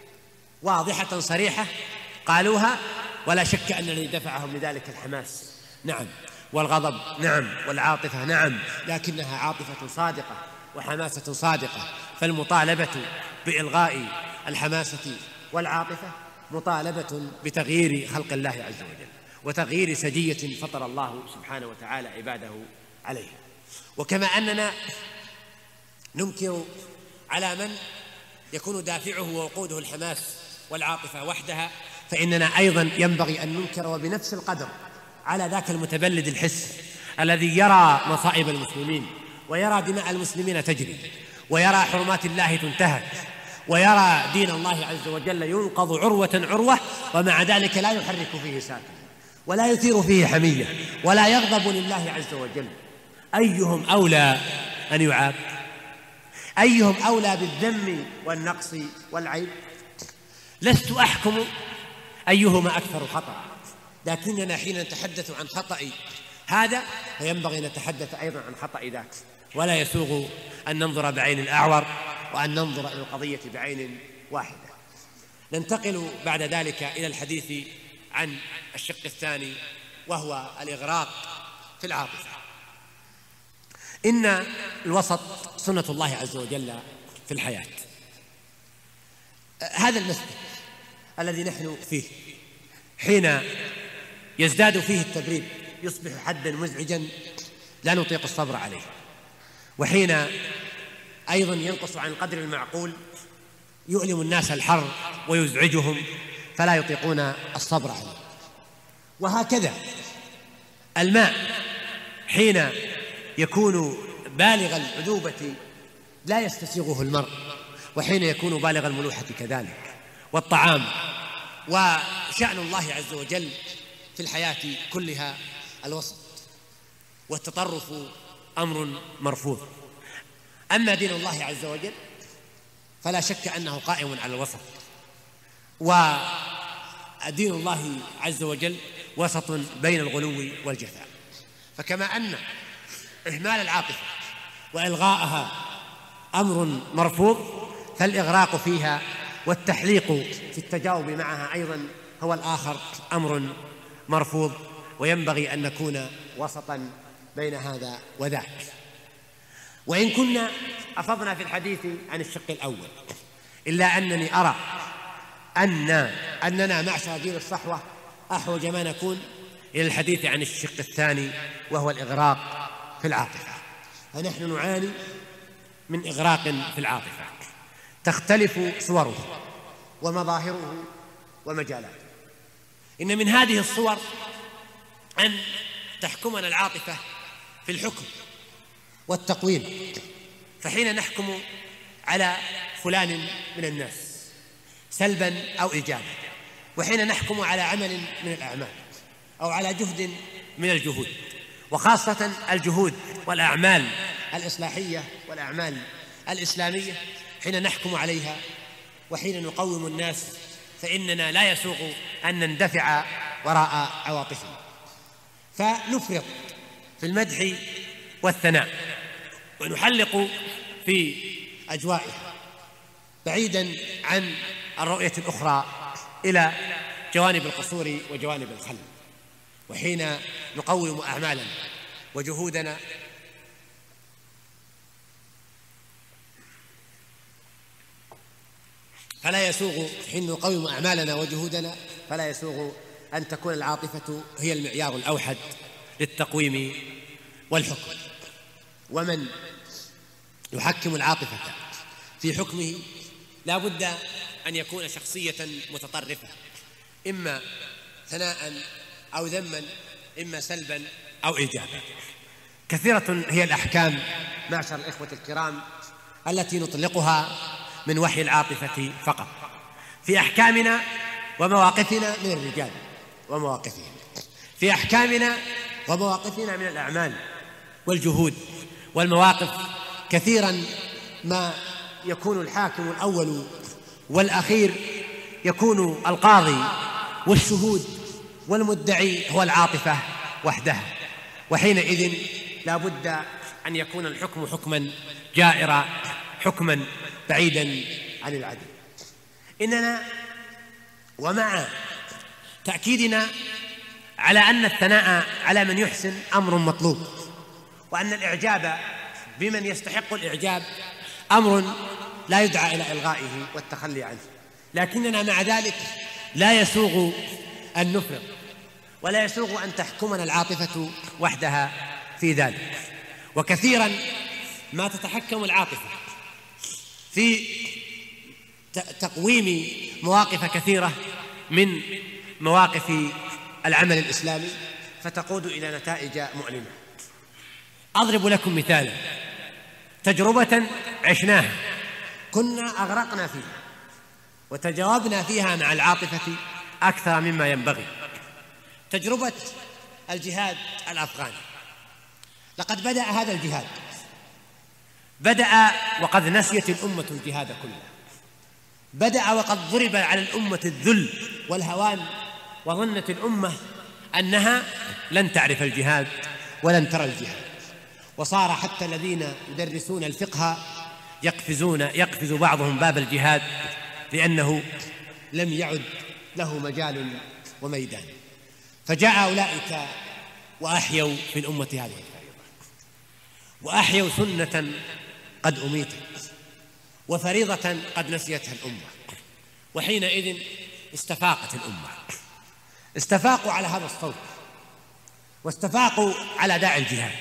واضحة صريحة قالوها، ولا شك أن الذي دفعهم لذلك الحماس نعم، والغضب نعم، والعاطفة نعم، لكنها عاطفة صادقة وحماسة صادقة. فالمطالبة بإلغاء الحماسة والعاطفة مطالبة بتغيير خلق الله عز وجل وتغيير سجية فطر الله سبحانه وتعالى عباده عليها. وكما أننا ننكر على من يكون دافعه ووقوده الحماس والعاطفة وحدها، فإننا أيضا ينبغي أن ننكر وبنفس القدر على ذاك المتبلد الحس الذي يرى مصائب المسلمين ويرى دماء المسلمين تجري ويرى حرمات الله تنتهك ويرى دين الله عز وجل ينقض عروة عروة، ومع ذلك لا يحرك فيه ساكن ولا يثير فيه حمية ولا يغضب لله عز وجل. أيهم أولى أن يعاب؟ أيهم أولى بالذم والنقص والعيب؟ لست أحكم أيهما أكثر خطأ، لكننا حين نتحدث عن خطأ هذا فينبغي أن نتحدث أيضا عن خطأ ذاك، ولا يسوغ أن ننظر بعين الأعور وأن ننظر إلى القضية بعين واحدة. ننتقل بعد ذلك إلى الحديث عن الشق الثاني وهو الإغراق في العاطفة. إن الوسط سنة الله عز وجل في الحياة. هذا المسلك الذي نحن فيه حين يزداد فيه التبريد يصبح حدا مزعجا لا نطيق الصبر عليه، وحين أيضا ينقص عن القدر المعقول يؤلم الناس الحر ويزعجهم فلا يطيقون الصبر عليه. وهكذا الماء حين يكون بالغ العذوبة لا يستسيغه المرء، وحين يكون بالغ الملوحة كذلك. والطعام وشأن الله عز وجل في الحياة كلها الوسط، والتطرف أمر مرفوض. أما دين الله عز وجل فلا شك أنه قائم على الوسط، ودين الله عز وجل وسط بين الغلو والجفاء. فكما أن إهمال العاطفة وإلغاءها أمر مرفوض، فالإغراق فيها والتحليق في التجاوب معها أيضا هو الآخر أمر مرفوض، وينبغي أن نكون وسطا بين هذا وذاك. وإن كنا أفضنا في الحديث عن الشق الأول، إلا أنني أرى أن أننا معشر جيل الصحوة أحوج ما نكون إلى الحديث عن الشق الثاني وهو الإغراق في العاطفة. فنحن نعاني من إغراق في العاطفة تختلف صوره ومظاهره ومجالاته. إن من هذه الصور أن تحكمنا العاطفة في الحكم والتقويم، فحين نحكم على فلان من الناس سلبا أو إيجابا، وحين نحكم على عمل من الأعمال أو على جهد من الجهود، وخاصة الجهود والأعمال الإصلاحية والأعمال الإسلامية، حين نحكم عليها وحين نقوم الناس فإننا لا يسوغ أن نندفع وراء عواطفنا، فنفرط في المدح والثناء ونحلق في أجوائها بعيداً عن الرؤية الأخرى إلى جوانب القصور وجوانب الخل. وحين نقوم أعمالنا وجهودنا فلا يسوغ حين نقوم أعمالنا وجهودنا فلا يسوغ أن تكون العاطفة هي المعيار الأوحد للتقويم والحكم. ومن يحكم العاطفة في حكمه لا بد أن يكون شخصية متطرفة، إما ثناء أو ذما، إما سلبا أو إيجابا. كثيرة هي الأحكام معشر الإخوة الكرام التي نطلقها من وحي العاطفة فقط في أحكامنا ومواقفنا من الرجال ومواقفهم، في أحكامنا ومواقفنا من الأعمال والجهود والمواقف. كثيرا ما يكون الحاكم الأول والأخير يكون القاضي والشهود والمدعي هو العاطفة وحدها، وحينئذ لا بد أن يكون الحكم حكما جائرا، حكما بعيدا عن العدل. إننا ومع تأكيدنا على أن الثناء على من يحسن أمر مطلوب، وأن الإعجاب بمن يستحق الإعجاب أمر لا يدعى إلى إلغائه والتخلي عنه، لكننا مع ذلك لا يسوغ أن نفرط ولا يسوغ أن تحكمنا العاطفة وحدها في ذلك. وكثيرا ما تتحكم العاطفة في تقويم مواقف كثيرة من مواقف العمل الإسلامي فتقود إلى نتائج مؤلمة. أضرب لكم مثالا، تجربة عشناها كنا أغرقنا فيها وتجاوبنا فيها مع العاطفة أكثر مما ينبغي. تجربة الجهاد الأفغاني. لقد بدأ هذا الجهاد، بدأ وقد نسيت الأمة الجهاد كله، بدأ وقد ضرب على الأمة الذل والهوان، وظنت الأمة أنها لن تعرف الجهاد ولن ترى الجهاد، وصار حتى الذين يدرسون الفقه يقفزون يقفز بعضهم باب الجهاد لأنه لم يعد له مجال وميدان. فجاء أولئك وأحيوا في الأمة هذه الفريضة، وأحيوا سنة قد أميتت وفريضة قد نسيتها الأمة، وحينئذ استفاقت الأمة، استفاقوا على هذا الصوت واستفاقوا على داعي الجهاد.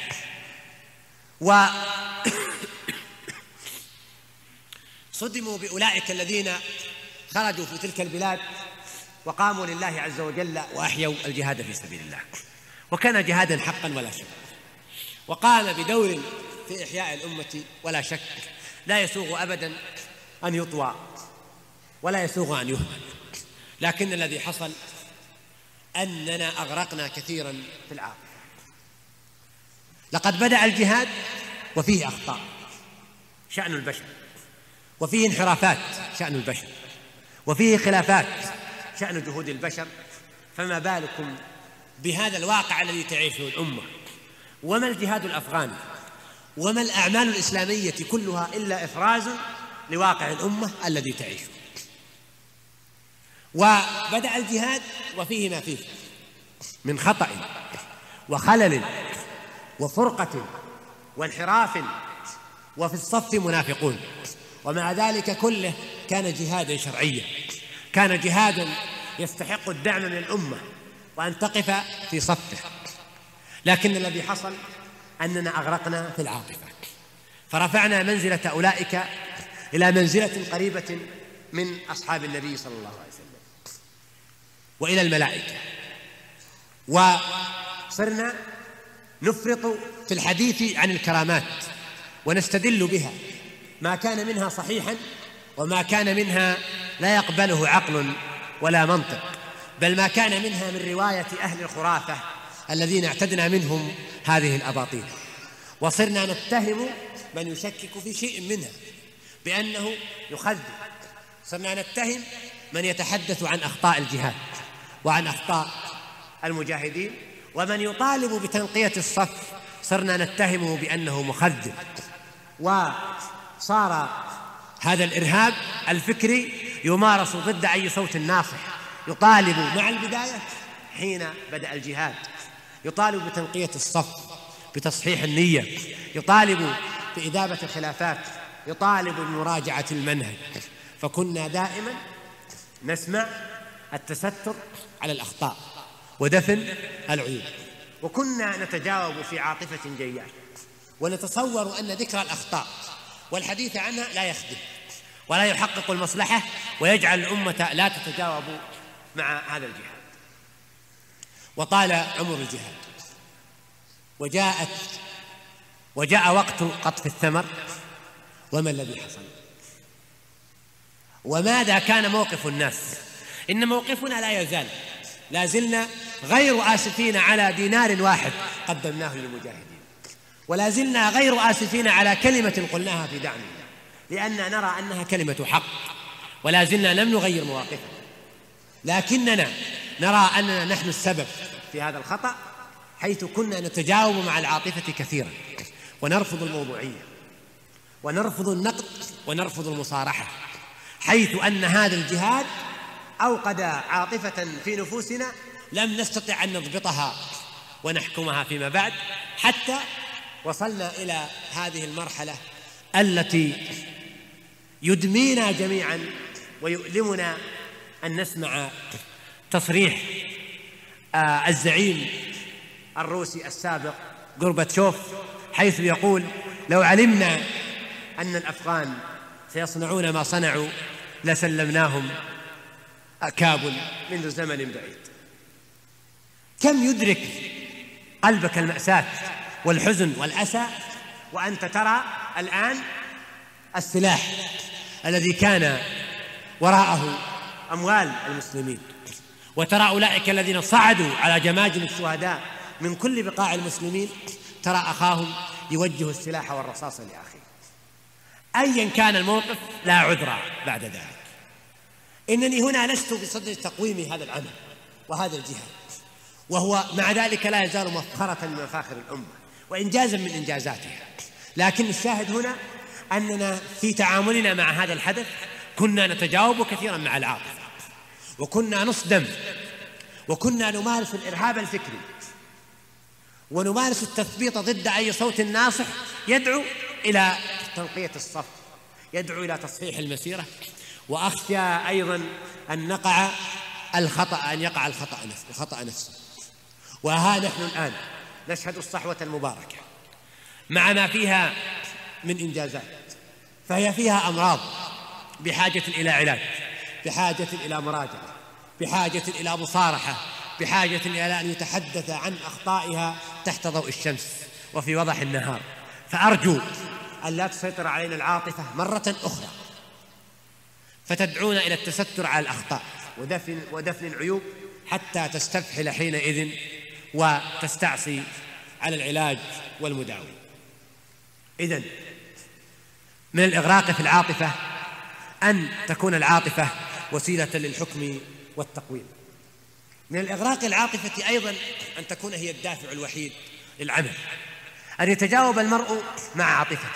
وصدموا بأولئك الذين خرجوا في تلك البلاد وقاموا لله عز وجل وأحيوا الجهاد في سبيل الله، وكان جهادا حقا ولا شك، وقام بدور في إحياء الأمة ولا شك، لا يسوغ أبدا أن يطوى ولا يسوغ أن يهمل. لكن الذي حصل أننا أغرقنا كثيرا في العاطفة. لقد بدأ الجهاد وفيه أخطاء شأن البشر، وفيه انحرافات شأن البشر، وفيه خلافات شأن جهود البشر، فما بالكم بهذا الواقع الذي تعيشه الأمة؟ وما الجهاد الأفغاني وما الأعمال الإسلامية كلها إلا إفراز لواقع الأمة الذي تعيشه. وبدأ الجهاد وفيه ما فيه من خطأ وخلل وفرقة وانحراف، وفي الصف منافقون، ومع ذلك كله كان جهادا شرعيا، كان جهادا يستحق الدعم من الأمة وأن تقف في صفه. لكن الذي حصل أننا أغرقنا في العاطفة، فرفعنا منزلة أولئك إلى منزلة قريبة من أصحاب النبي صلى الله عليه وسلم وإلى الملائكة، وصرنا نفرط في الحديث عن الكرامات ونستدل بها، ما كان منها صحيحا وما كان منها لا يقبله عقل ولا منطق، بل ما كان منها من رواية أهل الخرافة الذين اعتدنا منهم هذه الأباطيل. وصرنا نتهم من يشكك في شيء منها بأنه يخذل، صرنا نتهم من يتحدث عن أخطاء الجهاد وعن أخطاء المجاهدين، ومن يطالب بتنقية الصف صرنا نتهمه بأنه مخذل. صار هذا الإرهاب الفكري يمارس ضد أي صوت ناصح، يطالب مع البداية حين بدأ الجهاد، يطالب بتنقية الصف، بتصحيح النية، يطالب بإذابة الخلافات، يطالب بمراجعة المنهج. فكنا دائما نسمع التستر على الأخطاء ودفن العيوب، وكنا نتجاوب في عاطفة جياشة، ونتصور أن ذكر الأخطاء والحديث عنها لا يخدم ولا يحقق المصلحة ويجعل الأمة لا تتجاوب مع هذا الجهاد. وطال عمر الجهاد، وجاءت وجاء وقت قطف الثمر. وما الذي حصل؟ وماذا كان موقف الناس؟ إن موقفنا لا يزال، لا زلنا غير آسفين على دينار واحد قدمناه للمجاهدين، ولا زلنا غير آسفين على كلمة قلناها في دعمه، لأننا نرى أنها كلمة حق، ولا زلنا لم نغير مواقفنا، لكننا نرى أننا نحن السبب في هذا الخطأ، حيث كنا نتجاوب مع العاطفة كثيرا، ونرفض الموضوعية، ونرفض النقد، ونرفض المصارحة، حيث أن هذا الجهاد أوقد عاطفة في نفوسنا لم نستطع أن نضبطها ونحكمها فيما بعد، حتى وصلنا إلى هذه المرحلة التي يدمينا جميعا ويؤلمنا أن نسمع تصريح الزعيم الروسي السابق غورباتشوف، حيث يقول: لو علمنا أن الأفغان سيصنعون ما صنعوا لسلمناهم كابل منذ زمن بعيد. كم يدرك قلبك المأساة والحزن والأسى وأنت ترى الآن السلاح الذي كان وراءه أموال المسلمين، وترى أولئك الذين صعدوا على جماجم الشهداء من كل بقاع المسلمين، ترى أخاهم يوجه السلاح والرصاص لأخيه. أيا كان الموقف لا عذر بعد ذلك. إنني هنا لست بصدد تقويم هذا العمل وهذا الجهاد، وهو مع ذلك لا يزال مفخرة من مفاخر الأمة وإنجازا من إنجازاتها، لكن الشاهد هنا أننا في تعاملنا مع هذا الحدث كنا نتجاوب كثيرا مع العاطفة، وكنا نصدم، وكنا نمارس الإرهاب الفكري، ونمارس التثبيط ضد أي صوت ناصح يدعو إلى تنقية الصف، يدعو إلى تصحيح المسيرة. وأخشى أيضا أن نقع الخطأ أن يقع الخطأ نفسه الخطأ نفسه. وها نحن الآن نشهد الصحوة المباركة مع ما فيها من إنجازات، فهي فيها أمراض بحاجة إلى علاج، بحاجة إلى مراجعة، بحاجة إلى مصارحة، بحاجة إلى أن يتحدث عن أخطائها تحت ضوء الشمس وفي وضح النهار. فأرجو أن لا تسيطر علينا العاطفة مرة أخرى فتدعونا إلى التستر على الأخطاء ودفن, ودفن العيوب، حتى تستفحل حينئذ وتستعصي على العلاج والمداوي. إذن من الإغراق في العاطفة أن تكون العاطفة وسيلة للحكم والتقويم. من الإغراق العاطفة أيضا أن تكون هي الدافع الوحيد للعمل، أن يتجاوب المرء مع عاطفته.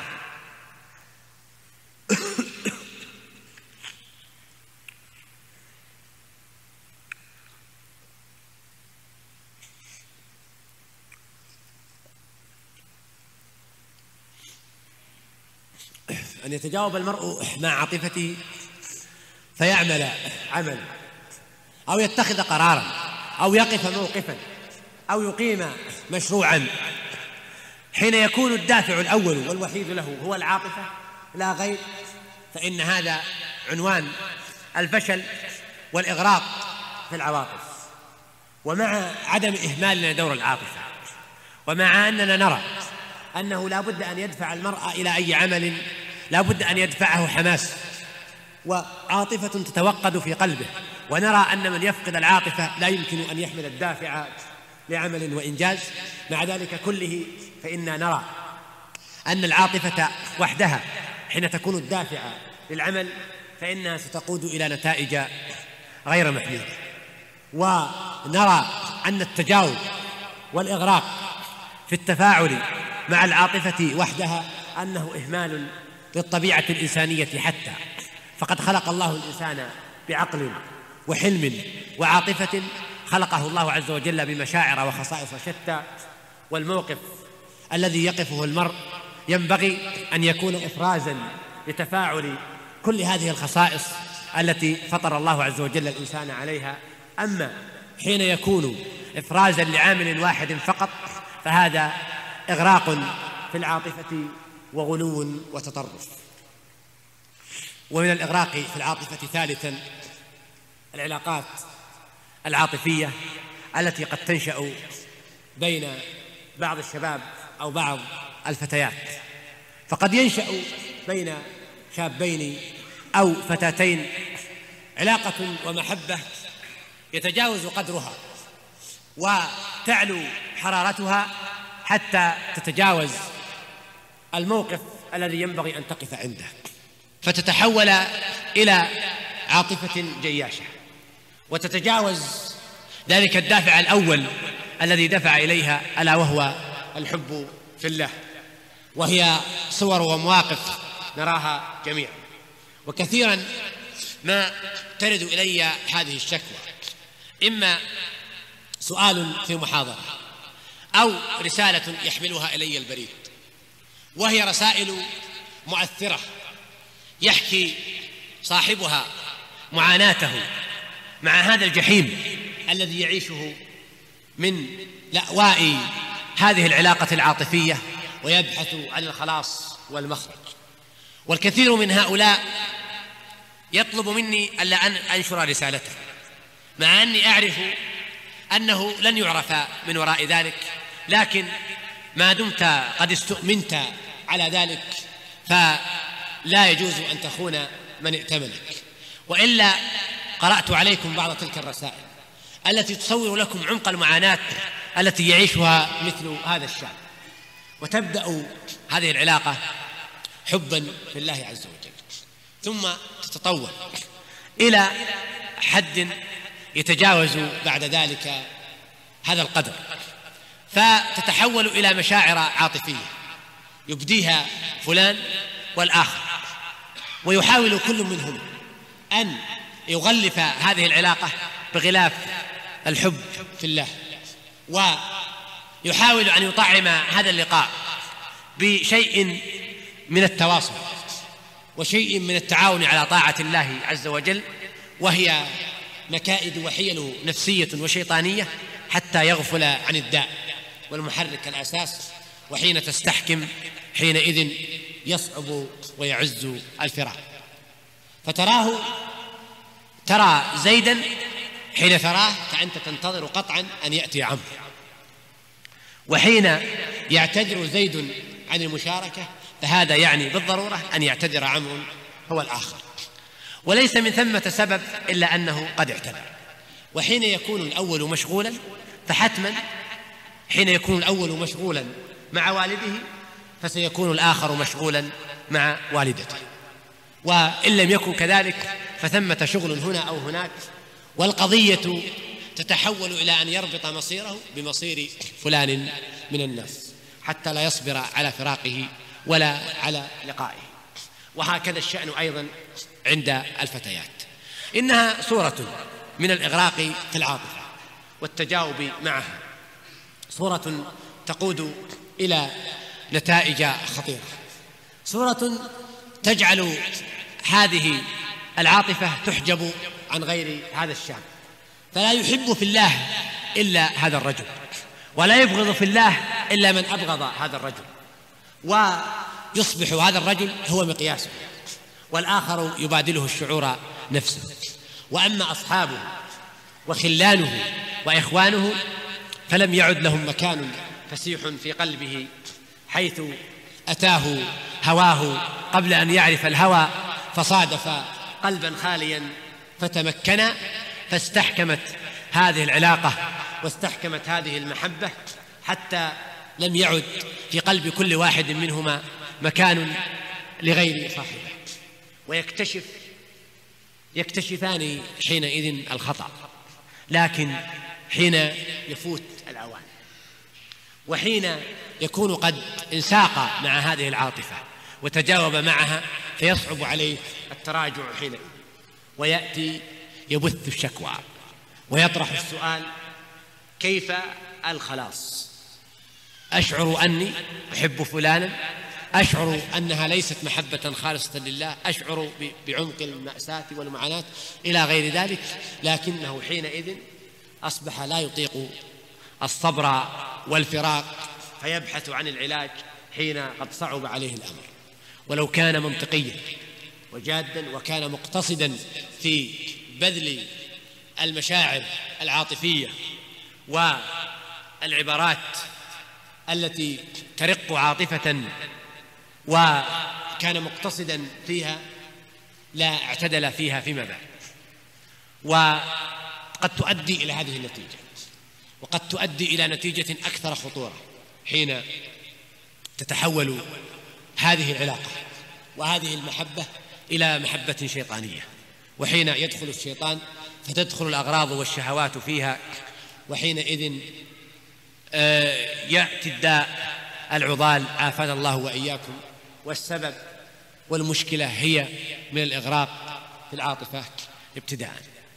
أن يتجاوب المرء مع عاطفته فيعمل عملا، أو يتخذ قرارا، أو يقف موقفا، أو يقيم مشروعا، حين يكون الدافع الأول والوحيد له هو العاطفة لا غير، فإن هذا عنوان الفشل والإغراق في العواطف. ومع عدم إهمالنا دور العاطفة، ومع أننا نرى أنه لا بد أن يدفع المرء إلى أي عمل، لا بد أن يدفعه حماس وعاطفة تتوقد في قلبه، ونرى أن من يفقد العاطفة لا يمكن أن يحمل الدافع لعمل وإنجاز. مع ذلك كله فإنا نرى أن العاطفة وحدها حين تكون الدافع للعمل فإنها ستقود إلى نتائج غير محمودة. ونرى أن التجاوب والإغراق في التفاعل مع العاطفة وحدها أنه إهمال بالطبيعة الإنسانية حتى، فقد خلق الله الإنسان بعقل وحلم وعاطفة، خلقه الله عز وجل بمشاعر وخصائص شتى، والموقف الذي يقفه المرء ينبغي أن يكون إفرازاً لتفاعل كل هذه الخصائص التي فطر الله عز وجل الإنسان عليها. أما حين يكون إفرازاً لعامل واحد فقط فهذا إغراق في العاطفة وغلو وتطرف. ومن الإغراق في العاطفة ثالثاً العلاقات العاطفية التي قد تنشأ بين بعض الشباب أو بعض الفتيات، فقد ينشأ بين شابين أو فتاتين علاقة ومحبة يتجاوز قدرها وتعلو حرارتها حتى تتجاوز الموقف الذي ينبغي أن تقف عنده، فتتحول إلى عاطفة جياشة وتتجاوز ذلك الدافع الأول الذي دفع إليها، ألا وهو الحب في الله. وهي صور ومواقف نراها جميعا، وكثيرا ما ترد إلي هذه الشكوى، إما سؤال في محاضرة أو رسالة يحملها إلي البريد، وهي رسائل مؤثرة يحكي صاحبها معاناته مع هذا الجحيم الذي يعيشه من لأواء هذه العلاقة العاطفية، ويبحث عن الخلاص والمخرج. والكثير من هؤلاء يطلب مني ألا أن أنشر رسالته، مع أني أعرف أنه لن يعرف من وراء ذلك، لكن ما دمت قد استؤمنت على ذلك فلا يجوز أن تخون من ائتمنك. وإلا قرأت عليكم بعض تلك الرسائل التي تصور لكم عمق المعاناة التي يعيشها مثل هذا الشاب، وتبدأ هذه العلاقة حبا في الله عز وجل، ثم تتطور إلى حد يتجاوز بعد ذلك هذا القدر، فتتحول إلى مشاعر عاطفية يبديها فلان والآخر، ويحاول كل منهم أن يغلف هذه العلاقة بغلاف الحب في الله، ويحاول أن يطعم هذا اللقاء بشيء من التواصل وشيء من التعاون على طاعة الله عز وجل، وهي مكائد وحيل نفسية وشيطانية حتى يغفل عن الداء والمحرك الأساس، وحين تستحكم حينئذ يصعب ويعز الفراق. فتراه ترى زيدا حين تراه كأنت تنتظر قطعا أن يأتي عمرو، وحين يعتذر زيد عن المشاركة فهذا يعني بالضرورة أن يعتذر عمرو هو الآخر، وليس من ثمة سبب إلا أنه قد اعتذر. وحين يكون الأول مشغولا فحتما حين يكون الأول مشغولا مع والده فسيكون الآخر مشغولا مع والدته، وإن لم يكن كذلك فثمة شغل هنا أو هناك، والقضية تتحول إلى أن يربط مصيره بمصير فلان من الناس حتى لا يصبر على فراقه ولا على لقائه. وهكذا الشأن أيضا عند الفتيات، إنها صورة من الإغراق في العاطفة والتجاوب معها، صورة تقود إلى نتائج خطيرة، صورة تجعل هذه العاطفة تحجب عن غير هذا الشاب، فلا يحب في الله إلا هذا الرجل، ولا يبغض في الله إلا من أبغض هذا الرجل، ويصبح هذا الرجل هو مقياسه والآخر يبادله الشعور نفسه. وأما أصحابه وخلانه وإخوانه فلم يعد لهم مكان فسيح في قلبه، حيث أتاه هواه قبل أن يعرف الهوى، فصادف قلبا خاليا فتمكن، فاستحكمت هذه العلاقة واستحكمت هذه المحبة حتى لم يعد في قلب كل واحد منهما مكان لغير صاحبه، ويكتشف يكتشفان حينئذ الخطأ. لكن حين يفوت الأوان وحين يكون قد انساق مع هذه العاطفة وتجاوب معها، فيصعب عليه التراجع حينئذ، ويأتي يبث الشكوى ويطرح السؤال: كيف الخلاص؟ أشعر أني أحب فلانا، أشعر أنها ليست محبة خالصة لله، أشعر بعمق المأساة والمعاناة إلى غير ذلك، لكنه حينئذ أصبح لا يطيق الصبر والفراق، فيبحث عن العلاج حين قد صعب عليه الأمر. ولو كان منطقيا وجادا وكان مقتصدا في بذل المشاعر العاطفية والعبارات التي ترق عاطفة وكان مقتصدا فيها لا اعتدل فيها فيما بعد، وقد تؤدي إلى هذه النتيجة، وقد تؤدي إلى نتيجة أكثر خطورة حين تتحول هذه العلاقة وهذه المحبة إلى محبة شيطانية، وحين يدخل الشيطان فتدخل الأغراض والشهوات فيها، وحينئذ يأتي الداء العضال عافانا الله وإياكم. والسبب والمشكلة هي من الإغراق في العاطفة ابتداء.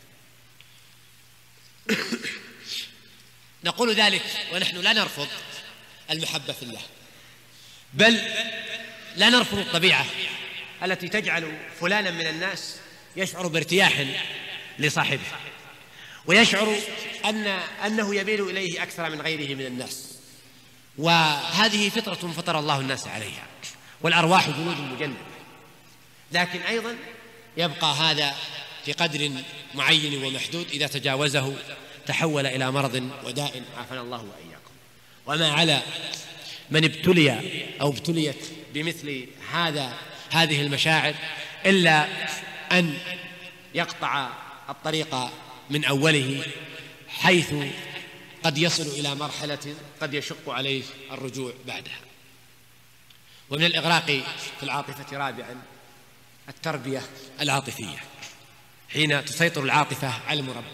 نقول ذلك ونحن لا نرفض المحبة في الله، بل لا نرفض الطبيعة التي تجعل فلانا من الناس يشعر بارتياح لصاحبه، ويشعر أن أنه يميل إليه أكثر من غيره من الناس، وهذه فطرة فطر الله الناس عليها، والأرواح جنود مجندة. لكن أيضا يبقى هذا في قدر معين ومحدود، إذا تجاوزه تحول إلى مرض وداء عافانا الله وإياكم. وما على من ابتلي أو ابتليت بمثل هذا هذه المشاعر إلا أن يقطع الطريق من أوله، حيث قد يصل إلى مرحلة قد يشق عليه الرجوع بعدها. ومن الإغراق في العاطفة رابعا التربية العاطفية، حين تسيطر العاطفة على المربي،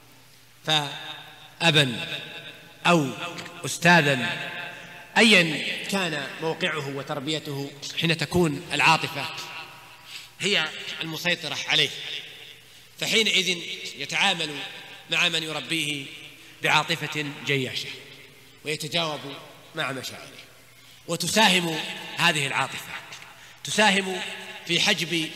فأبا أو أستاذا أيا كان موقعه وتربيته، حين تكون العاطفة هي المسيطرة عليه، فحينئذ يتعامل مع من يربيه بعاطفة جياشة، ويتجاوب مع مشاعره، وتساهم هذه العاطفة تساهم في حجب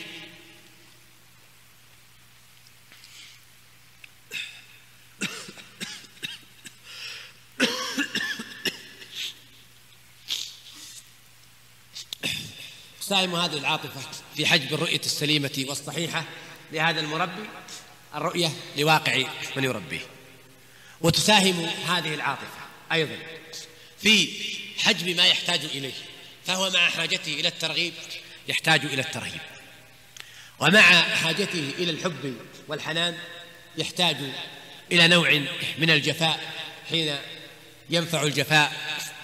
تساهم هذه العاطفة في حجب الرؤية السليمة والصحيحة لهذا المربي، الرؤية لواقع من يربيه. وتساهم هذه العاطفة أيضا في حجب ما يحتاج إليه، فهو مع حاجته إلى الترغيب يحتاج إلى الترهيب، ومع حاجته إلى الحب والحنان يحتاج إلى نوع من الجفاء حين ينفع الجفاء،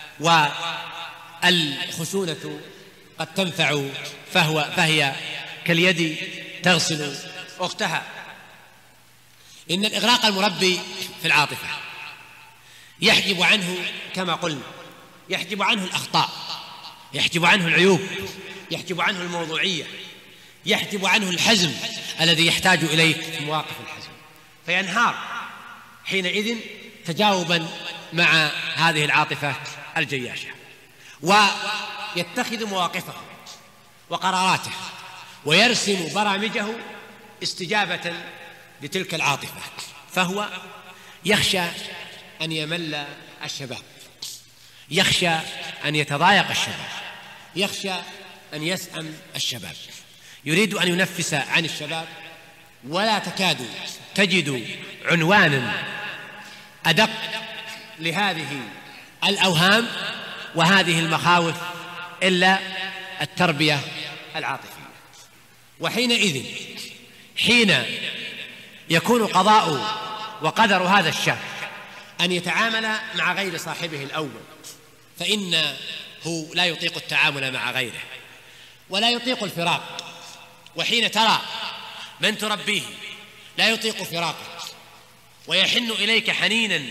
والخشونة قد تنفع فهو فهي كاليد تغسل أختها. إن الإغراق المربي في العاطفة يحجب عنه كما قلنا، يحجب عنه الأخطاء، يحجب عنه العيوب، يحجب عنه الموضوعية، يحجب عنه الحزم الذي يحتاج إليه في مواقف الحزم، فينهار حينئذ تجاوبا مع هذه العاطفة الجياشة، ويتخذ مواقفه وقراراته ويرسم برامجه استجابة لتلك العاطفة، فهو يخشى أن يمل الشباب، يخشى أن يتضايق الشباب، يخشى أن يسأم الشباب، يريد أن ينفس عن الشباب، ولا تكاد تجد عنوانا أدق لهذه الأوهام وهذه المخاوف إلا التربية العاطفية. وحينئذ حين يكون قضاء وقدر هذا الشاب أن يتعامل مع غير صاحبه الأول، فإنه لا يطيق التعامل مع غيره ولا يطيق الفراق. وحين ترى من تربيه لا يطيق فراقك ويحن إليك حنينا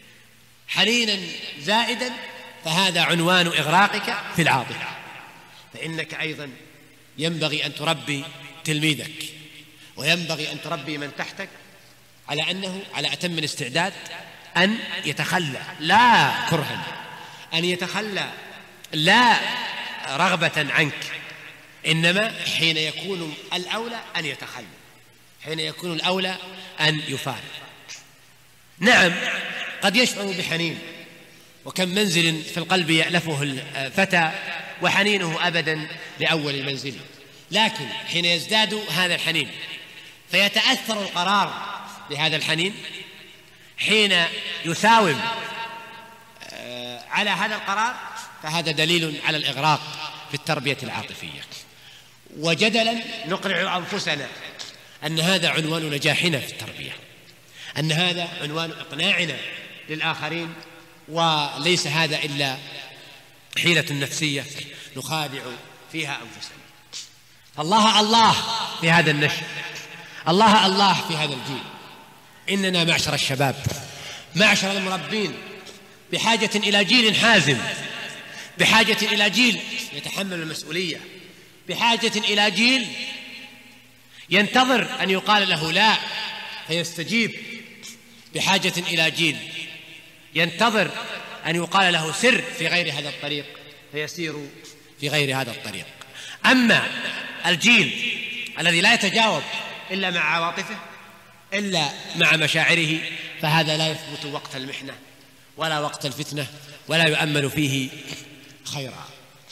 حنينا زائدا، فهذا عنوان إغراقك في العاطفة. فإنك أيضا ينبغي أن تربي تلميذك، وينبغي أن تربي من تحتك على أنه على أتم الاستعداد أن يتخلى لا كرها، أن يتخلى لا رغبة عنك، إنما حين يكون الأولى أن يتخلى، حين يكون الأولى أن يفارق. نعم قد يشعر بحنين، وكم منزل في القلب يألفه الفتى وحنينه أبدا لأول المنزل، لكن حين يزداد هذا الحنين فيتأثر القرار بهذا الحنين، حين يساوم على هذا القرار فهذا دليل على الإغراق في التربية العاطفية. وجدلا نقنع أنفسنا أن هذا عنوان نجاحنا في التربية، أن هذا عنوان إقناعنا للآخرين، وليس هذا إلا حيلة نفسية نخادع فيها أنفسنا. الله الله في هذا النشء، الله الله في هذا الجيل. إننا معشر الشباب، معشر المربين، بحاجة إلى جيل حازم، بحاجة إلى جيل يتحمل المسؤولية، بحاجة إلى جيل ينتظر أن يقال له لا فيستجيب، بحاجة إلى جيل ينتظر أن يقال له سر في غير هذا الطريق فيسير في غير هذا الطريق. أما الجيل الذي لا يتجاوب إلا مع عواطفه إلا مع مشاعره فهذا لا يثبت وقت المحنة ولا وقت الفتنة ولا يؤمل فيه خيرا.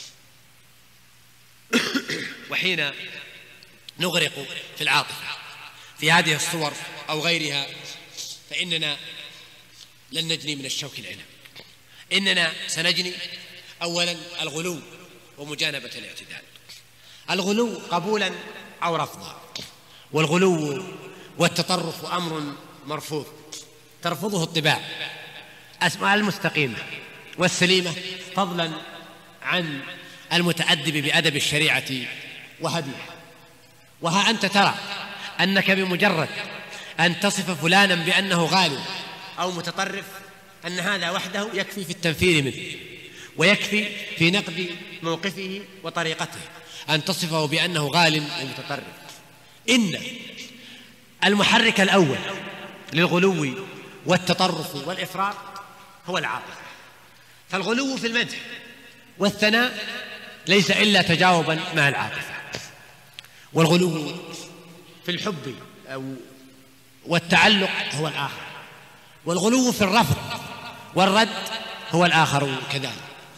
وحين نغرق في العاطفة في هذه الصور أو غيرها فإننا لن نجني من الشوك العنب. إننا سنجني أولا الغلو ومجانبة الاعتدال. الغلو قبولا أو رفضا، والغلو والتطرف أمر مرفوض ترفضه الطباع أسماء المستقيمة والسليمة، فضلا عن المتأدب بأدب الشريعة وهديها. وها أنت ترى أنك بمجرد أن تصف فلانا بأنه غالي أو متطرف أن هذا وحده يكفي في التنفير منه، ويكفي في نقد موقفه وطريقته أن تصفه بأنه غال ومتطرف. إن المحرك الأول للغلو والتطرف والإفراط هو العاطفة. فالغلو في المدح والثناء ليس إلا تجاوبا مع العاطفة، والغلو في الحب أو والتعلق هو الآخر، والغلو في الرفض والرد هو الآخر كذلك.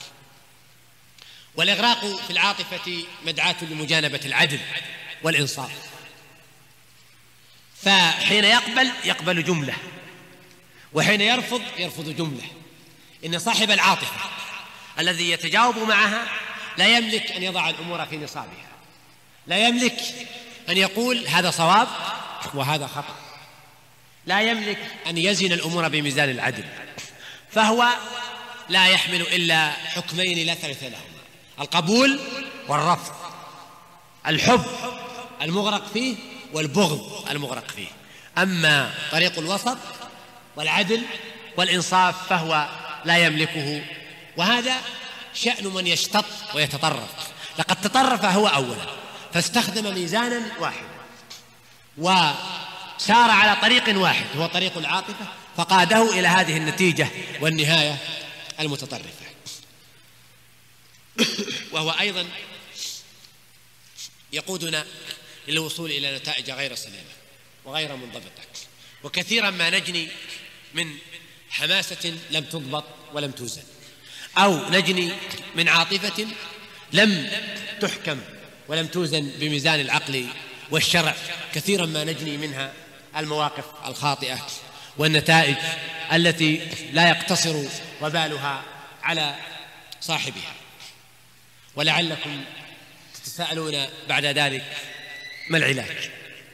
والإغراق في العاطفة مدعاة لمجانبة العدل والإنصاف، فحين يقبل يقبل جملة، وحين يرفض يرفض جملة. إن صاحب العاطفة الذي يتجاوب معها لا يملك أن يضع الأمور في نصابها، لا يملك أن يقول هذا صواب وهذا خطأ، لا يملك أن يزن الأمور بميزان العدل، فهو لا يحمل إلا حكمين لا ثالث لهما: القبول والرفض، الحب المغرق فيه والبغض المغرق فيه. أما طريق الوسط والعدل والإنصاف فهو لا يملكه، وهذا شأن من يشتط ويتطرف. لقد تطرف هو أولا فاستخدم ميزانا واحدا وسار على طريق واحد هو طريق العاطفة فقاده إلى هذه النتيجة والنهاية المتطرفة. وهو أيضا يقودنا للوصول إلى نتائج غير سليمة وغير منضبطة. وكثيرا ما نجني من حماسة لم تضبط ولم توزن، أو نجني من عاطفة لم تحكم ولم توزن بميزان العقل والشرع. كثيرا ما نجني منها المواقف الخاطئة والنتائج التي لا يقتصر وبالها على صاحبها. ولعلكم تتساءلون بعد ذلك ما العلاج؟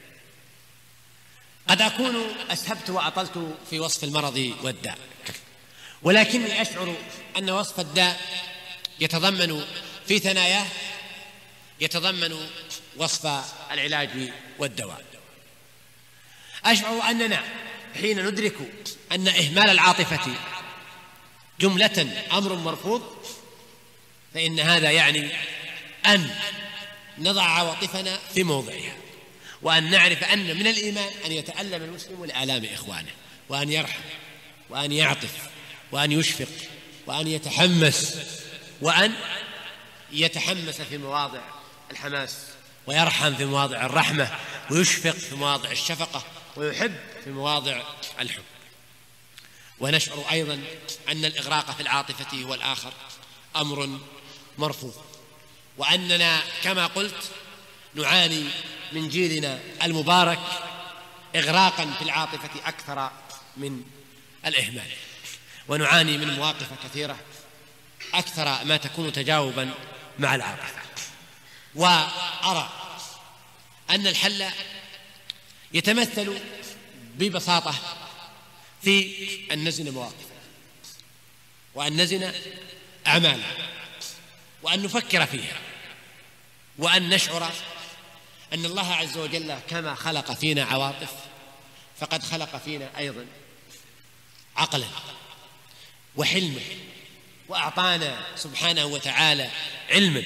قد أكون أسهبت وأطلت في وصف المرض والداء، ولكني أشعر أن وصف الداء يتضمن في ثناياه يتضمن وصف العلاج والدواء. أشعر أننا حين ندرك أن إهمال العاطفة جملة أمر مرفوض فإن هذا يعني أن نضع عواطفنا في موضعها، وأن نعرف أن من الإيمان أن يتألم المسلم لآلام إخوانه، وأن يرحم، وأن يعطف، وأن يشفق، وأن يتحمس، وأن يتحمس في مواضع الحماس، ويرحم في مواضع الرحمة، ويشفق في مواضع الشفقة، ويحب في مواضع الحب. ونشعر أيضا أن الإغراق في العاطفة هو الآخر أمر مرفوض، وأننا كما قلت نعاني من جيلنا المبارك إغراقا في العاطفة أكثر من الإهمال، ونعاني من مواقف كثيرة أكثر ما تكون تجاوبا مع العاطفة. وأرى أن الحل يتمثل ببساطة في أن نزن مواقفنا، وأن نزن أعمالنا، وأن نفكر فيها، وأن نشعر أن الله عز وجل كما خلق فينا عواطف فقد خلق فينا أيضا عقلا وحلما، وأعطانا سبحانه وتعالى علما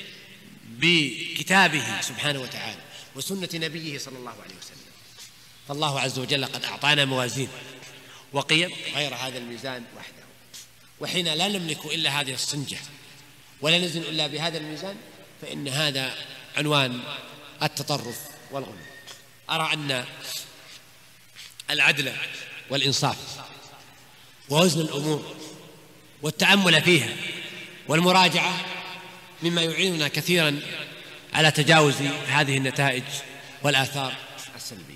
بكتابه سبحانه وتعالى وسنة نبيه صلى الله عليه وسلم. فالله عز وجل قد أعطانا موازين وقيم غير هذا الميزان وحده، وحين لا نملك إلا هذه الصنجة ولا نزن إلا بهذا الميزان فإن هذا عنوان التطرف والغلو. أرى أن العدل والإنصاف ووزن الأمور والتأمل فيها والمراجعة مما يعيننا كثيرا على تجاوز هذه النتائج والآثار السلبية.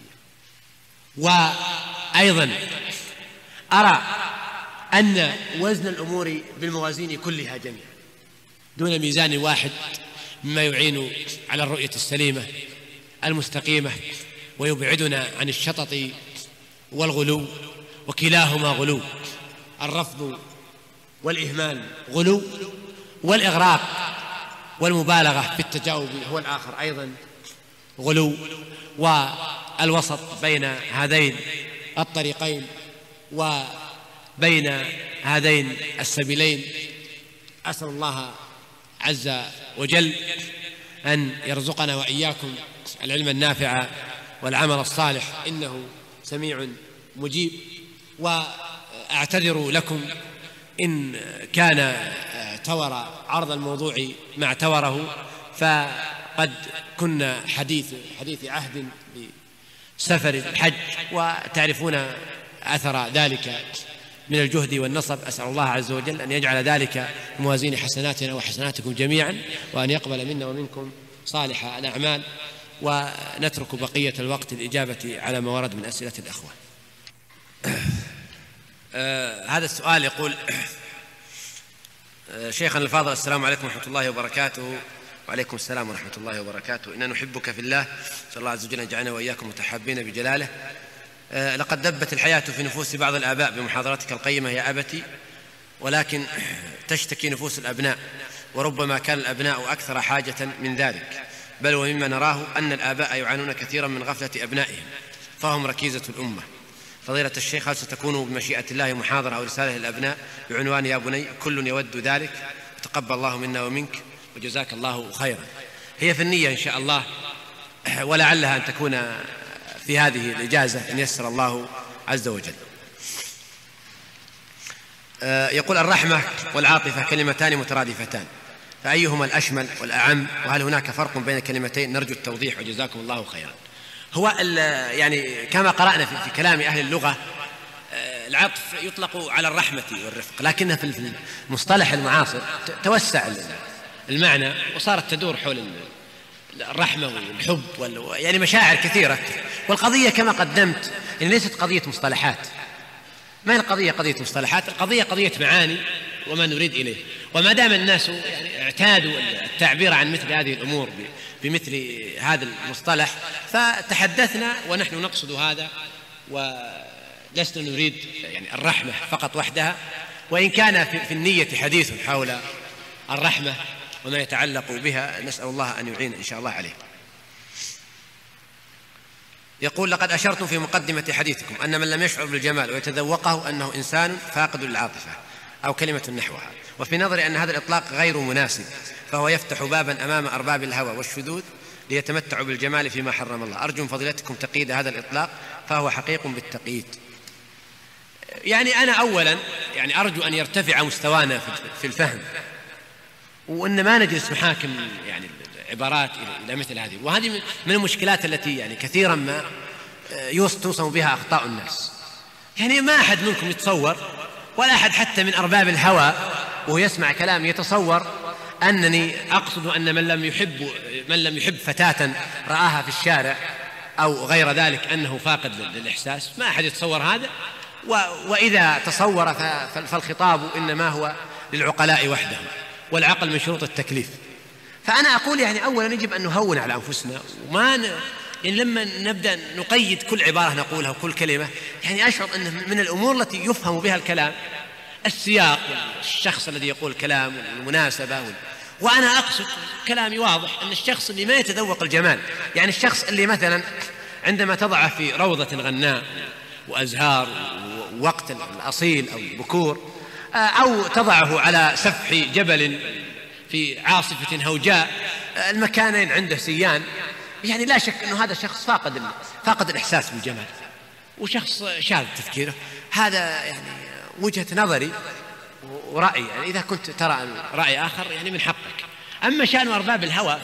وأيضا أرى أن وزن الأمور بالموازين كلها جميعا دون ميزان واحد مما يعين على الرؤية السليمة المستقيمة ويبعدنا عن الشطط والغلو، وكلاهما غلو. الرفض والإهمال غلو، والإغراق والمبالغة في التجاوب هو الآخر أيضا غلو. والوسط بين هذين الطريقين وبين هذين السبيلين أسأل الله عز وجل أن يرزقنا وإياكم العلم النافع والعمل الصالح إنه سميع مجيب. وأعتذر لكم إن كان تور عرض الموضوع ما اعتوره، فقد كنا حديث حديث عهد بسفر الحج، وتعرفون أثر ذلك من الجهد والنصب. أسأل الله عز وجل أن يجعل ذلك موازين حسناتنا وحسناتكم جميعا، وأن يقبل منا ومنكم صالح الأعمال. ونترك بقية الوقت الإجابة على ما ورد من أسئلة الأخوة. آه هذا السؤال يقول: آه شيخنا الفاضل، السلام عليكم ورحمة الله وبركاته. وعليكم السلام ورحمة الله وبركاته. إننا نحبك في الله، نسأل الله عز وجل أن يجعلنا وإياكم متحابين بجلاله. آه لقد دبت الحياة في نفوس بعض الآباء بمحاضرتك القيمة يا أبتي، ولكن تشتكي نفوس الأبناء، وربما كان الأبناء أكثر حاجة من ذلك، بل ومما نراه أن الآباء يعانون كثيرا من غفلة أبنائهم، فهم ركيزة الأمة. فضيلة الشيخ، هل ستكون بمشيئة الله محاضرة أو رسالة للأبناء بعنوان يا بني كل يود ذلك؟ تقبل الله منا ومنك وجزاك الله خيرا. هي في النية إن شاء الله، ولعلها أن تكون في هذه الإجازة إن يسر الله عز وجل. يقول: الرحمة والعاطفة كلمتان مترادفتان، فأيهما الأشمل والأعم؟ وهل هناك فرق بين الكلمتين؟ نرجو التوضيح وجزاكم الله خيرا. هو يعني كما قرأنا في كلام أهل اللغة، العطف يطلق على الرحمة والرفق، لكنها في المصطلح المعاصر توسع المعنى وصارت تدور حول الرحمة والحب وال... يعني مشاعر كثيرة. والقضية كما قدمت يعني ليست قضية مصطلحات، ما هي القضية قضية مصطلحات، القضية قضية معاني وما نريد إليه. وما دام الناس يعني اعتادوا التعبير عن مثل هذه الأمور بمثل هذا المصطلح فتحدثنا ونحن نقصد هذا، ولسنا نريد يعني الرحمة فقط وحدها، وإن كان في النية حديث حول الرحمة وما يتعلق بها، نسأل الله أن يعين إن شاء الله عليه. يقول: لقد أشرتم في مقدمة حديثكم أن من لم يشعر بالجمال ويتذوقه أنه إنسان فاقد للعاطفة، أو كلمة نحوها. وفي نظري أن هذا الإطلاق غير مناسب، فهو يفتح بابا أمام أرباب الهوى والشذوذ ليتمتعوا بالجمال فيما حرم الله. أرجو من فضيلتكم تقييد هذا الإطلاق، فهو حقيق بالتقييد. يعني أنا أولا يعني أرجو أن يرتفع مستوانا في الفهم، وأن ما نجلس نحاكم يعني عبارات إلى مثل هذه. وهذه من المشكلات التي يعني كثيرا ما توصم بها أخطاء الناس. يعني ما أحد منكم يتصور، ولا أحد حتى من أرباب الهوى وهو يسمع كلام يتصور أنني أقصد أن من لم يحب من لم يحب فتاة رآها في الشارع أو غير ذلك أنه فاقد للإحساس. ما أحد يتصور هذا، وإذا تصور فالخطاب إنما هو للعقلاء وحدهم، والعقل من شروط التكليف. فأنا أقول يعني أولا يجب أن نهون على أنفسنا، وما ن... يعني لما نبدأ نقيد كل عبارة نقولها وكل كلمة، يعني أشعر أن من الأمور التي يفهم بها الكلام السياق والشخص الذي يقول الكلام والمناسبة وال... وأنا أقصد كلامي واضح أن الشخص اللي ما يتذوق الجمال، يعني الشخص اللي مثلا عندما تضعه في روضة غناء وأزهار ووقت الأصيل أو البكور، أو تضعه على سفح جبل في عاصفة هوجاء المكانين عنده سيان، يعني لا شك أنه هذا شخص فاقد فاقد الإحساس بالجمال، وشخص شاذ تفكيره. هذا يعني وجهة نظري ورأيي، يعني إذا كنت ترى رأي آخر يعني من حقك. أما شأن أرباب الهوى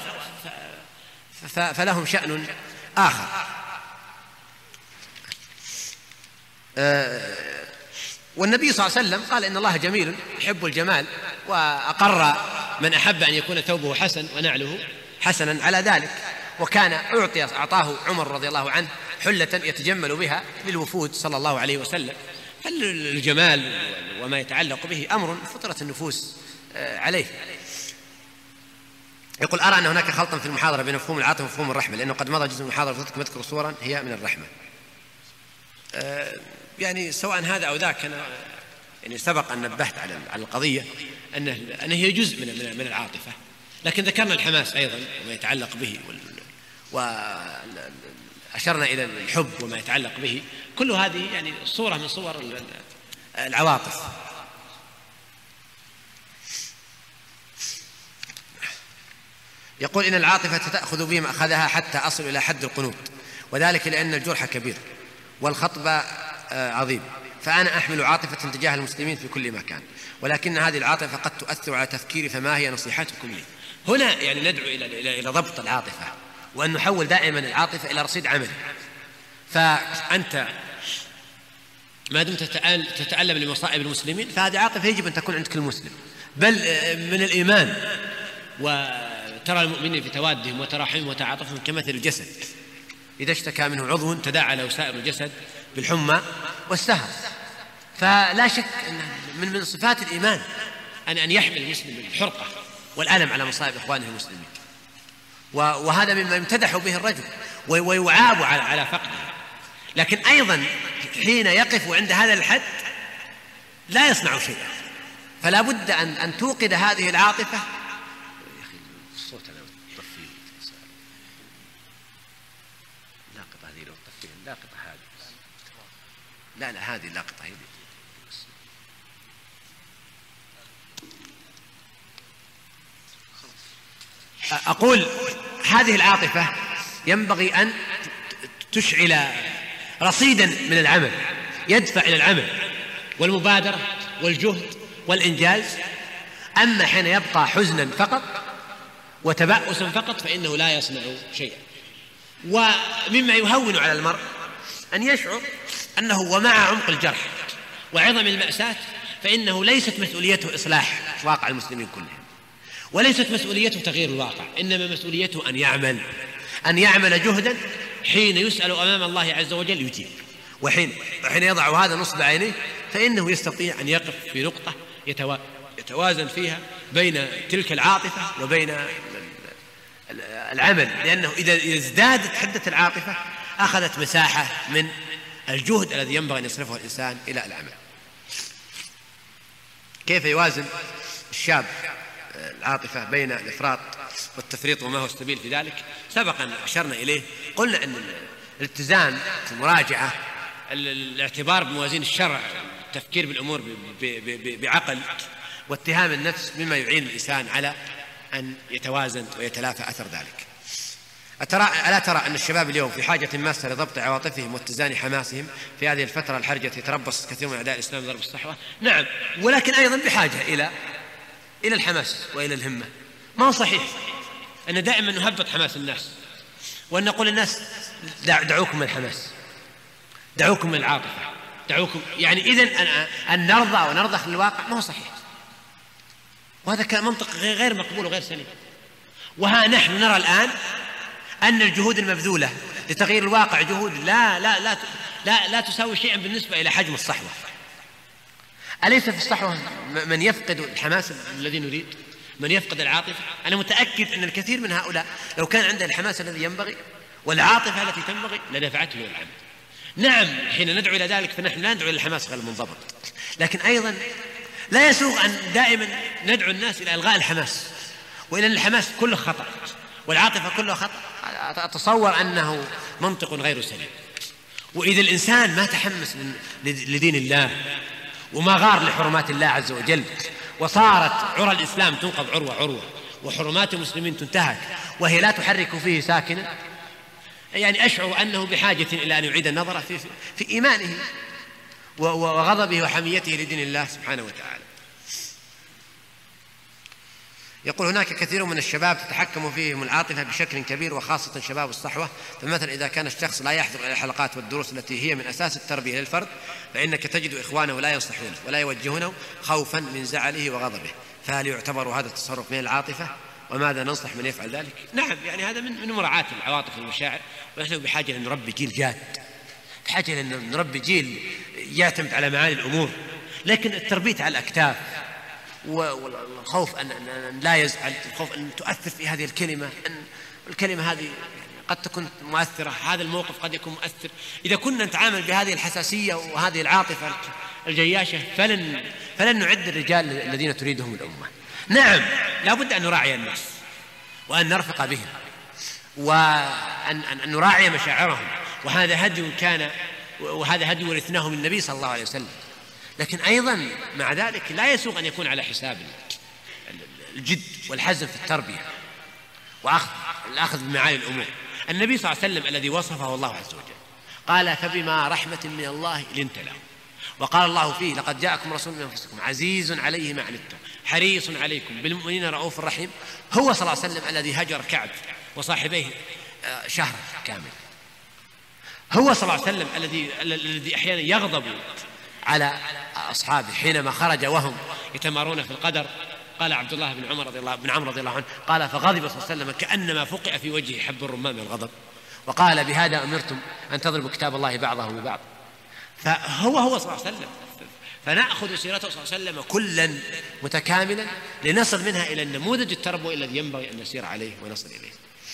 فلهم شأن آخر. والنبي صلى الله عليه وسلم قال إن الله جميل يحب الجمال، وأقر من أحب أن يكون ثوبه حسن ونعله حسنا على ذلك. وكان أعطي أعطاه عمر رضي الله عنه حلة يتجمل بها للوفود صلى الله عليه وسلم. فالجمال وما يتعلق به أمر فطرة النفوس عليه. يقول أرى أن هناك خلطا في المحاضرة بين مفهوم العاطفة ومفهوم الرحمة، لأنه قد مضى جزء من المحاضرة فضلتكم أذكر صورا هي من الرحمة. يعني سواء هذا أو ذاك، أنا يعني سبق أن نبهت على على القضية أنه أنه هي جزء من من العاطفة، لكن ذكرنا الحماس أيضا وما يتعلق به، وأشرنا إلى الحب وما يتعلق به. كل هذه يعني صورة من صور العواطف. يقول إن العاطفة تأخذ بما أخذها حتى أصل إلى حد القنوط، وذلك لأن الجرح كبير والخطب عظيم، فأنا أحمل عاطفة تجاه المسلمين في كل مكان، ولكن هذه العاطفة قد تؤثر على تفكيري، فما هي نصيحتكم لي؟ هنا يعني ندعو إلى إلى إلى ضبط العاطفة، وأن نحول دائما العاطفة إلى رصيد عملي. فأنت ما دمت تتألم لمصائب المسلمين فهذه عاطفة يجب أن تكون عند كل مسلم، بل من الإيمان. وترى المؤمنين في توادهم وتراحمهم وتعاطفهم كمثل الجسد إذا اشتكى منه عضو تداعى له سائر الجسد بالحمى والسهر. فلا شك أن من من صفات الإيمان أن أن يحمل المسلم الحرقة والألم على مصائب إخوانه المسلمين، وهذا مما يمتدح به الرجل ويعاب على على فقده. لكن أيضا حين يقف عند هذا الحد لا يصنع شيئا، فلا بد أن أن توقد هذه العاطفة. يا أخي الصوت أنا طفيه، لاقطة هذه لو طفيه، لاقطة هذه، لا لا هذه لاقطة هذه. أقول هذه العاطفة ينبغي أن تشعل رصيدا من العمل يدفع إلى العمل والمبادرة والجهد والإنجاز. أما حين يبقى حزنا فقط وتبأسا فقط فإنه لا يصنع شيئا. ومما يهون على المرء أن يشعر أنه ومع عمق الجرح وعظم المأساة فإنه ليست مسؤوليته إصلاح واقع المسلمين كلهم، وليست مسؤوليته تغيير الواقع، إنما مسؤوليته أن يعمل أن يعمل جهدا حين يسأل أمام الله عز وجل يجيب، وحين حين يضع هذا نصب عينيه فإنه يستطيع أن يقف في نقطة يتوازن فيها بين تلك العاطفة وبين العمل، لأنه إذا ازدادت حدة العاطفة أخذت مساحة من الجهد الذي ينبغي أن يصرفه الإنسان إلى العمل. كيف يوازن الشاب العاطفة بين الإفراط والتفريط وما هو السبيل في ذلك؟ سبقا أشرنا إليه، قلنا أن الاتزان في المراجعة، الاعتبار بموازين الشرع التفكير بالأمور بعقل واتهام النفس مما يعين الإنسان على أن يتوازن ويتلافى أثر ذلك. أترى ألا ترى أن الشباب اليوم في حاجة ماسة لضبط عواطفهم واتزان حماسهم في هذه الفترة الحرجة يتربص كثير من أعداء الإسلام ضرب الصحوة؟ نعم، ولكن أيضا بحاجة إلى إلى الحماس وإلى الهمة. ما هو صحيح أن دائما نهبط حماس الناس وأن نقول الناس دعوكم من الحماس، دعوكم من العاطفة، دعوكم، يعني إذن أن نرضى ونرضخ للواقع ما هو صحيح، وهذا كان منطق غير مقبول وغير سليم. وها نحن نرى الآن أن الجهود المبذولة لتغيير الواقع جهود لا لا لا لا, لا تساوي شيئا بالنسبة إلى حجم الصحوة. أليس في الصحوة من يفقد الحماس الذي نريد، من يفقد العاطفة؟ أنا متأكد أن الكثير من هؤلاء لو كان عنده الحماس الذي ينبغي والعاطفة التي تنبغي لدفعته إلى العمل. نعم، حين ندعو إلى ذلك فنحن لا ندعو إلى الحماس غير المنضبط، لكن أيضا لا يسوغ أن دائما ندعو الناس إلى إلغاء الحماس وإلى أن الحماس كله خطأ والعاطفة كله خطأ. أتصور أنه منطق غير سليم. وإذا الإنسان ما تحمس لدين الله وما غار لحرمات الله عز وجل وصارت عرى الإسلام تنقض عروة عروة وحرمات المسلمين تنتهك وهي لا تحرك فيه ساكنا، يعني أشعر أنه بحاجة إلى أن يعيد النظر في, في إيمانه وغضبه وحميته لدين الله سبحانه وتعالى. يقول هناك كثير من الشباب تتحكم فيهم العاطفة بشكل كبير وخاصة شباب الصحوة، فمثلا إذا كان الشخص لا يحضر إلى الحلقات والدروس التي هي من أساس التربية للفرد فإنك تجد إخوانه لا ينصحونه ولا يوجهونه خوفا من زعله وغضبه، فهل يعتبر هذا التصرف من العاطفة؟ وماذا ننصح من يفعل ذلك؟ نعم، يعني هذا من من مراعاة العواطف والمشاعر، ونحن بحاجة أن نربي جيل جاد، بحاجة أن نربي جيل يعتمد على معاني الأمور، لكن التربية على الأكتاف والخوف أن لا يزعل، الخوف أن تؤثر في هذه الكلمة، أن الكلمة هذه قد تكون مؤثرة، هذا الموقف قد يكون مؤثر. إذا كنا نتعامل بهذه الحساسية وهذه العاطفة الجياشة فلن فلن نعد الرجال الذين تريدهم الأمة. نعم، لا بد أن نراعي الناس وأن نرفق بهم وأن أن نراعي مشاعرهم، وهذا هدي كان وهذا هدي ورثناه من النبي صلى الله عليه وسلم، لكن أيضا مع ذلك لا يسوغ أن يكون على حساب الجد والحزم في التربية وأخذ الأخذ بمعاني الأمور. النبي صلى الله عليه وسلم الذي وصفه الله عز وجل قال: فبما رحمة من الله لنت له، وقال الله فيه: لقد جاءكم رسول من أنفسكم عزيز عليه ما عنتم حريص عليكم بالمؤمنين رؤوف رحيم. هو صلى الله عليه وسلم الذي هجر كعب وصاحبيه شهر كامل. هو صلى الله عليه وسلم الذي الذي أحيانا يغضب على أصحابه حينما خرج وهم يتمارون في القدر. قال عبد الله بن عمر رضي الله بن عمرو رضي الله عنه قال: فغضب صلى الله عليه وسلم كأنما فقع في وجهه حب الرمان من الغضب، وقال: بهذا أمرتم أن تضربوا كتاب الله بعضه ببعض. فهو هو صلى الله عليه وسلم، فنأخذ سيرته صلى الله عليه وسلم كلا متكاملا لنصل منها إلى النموذج التربوي الذي ينبغي أن نسير عليه ونصل إليه.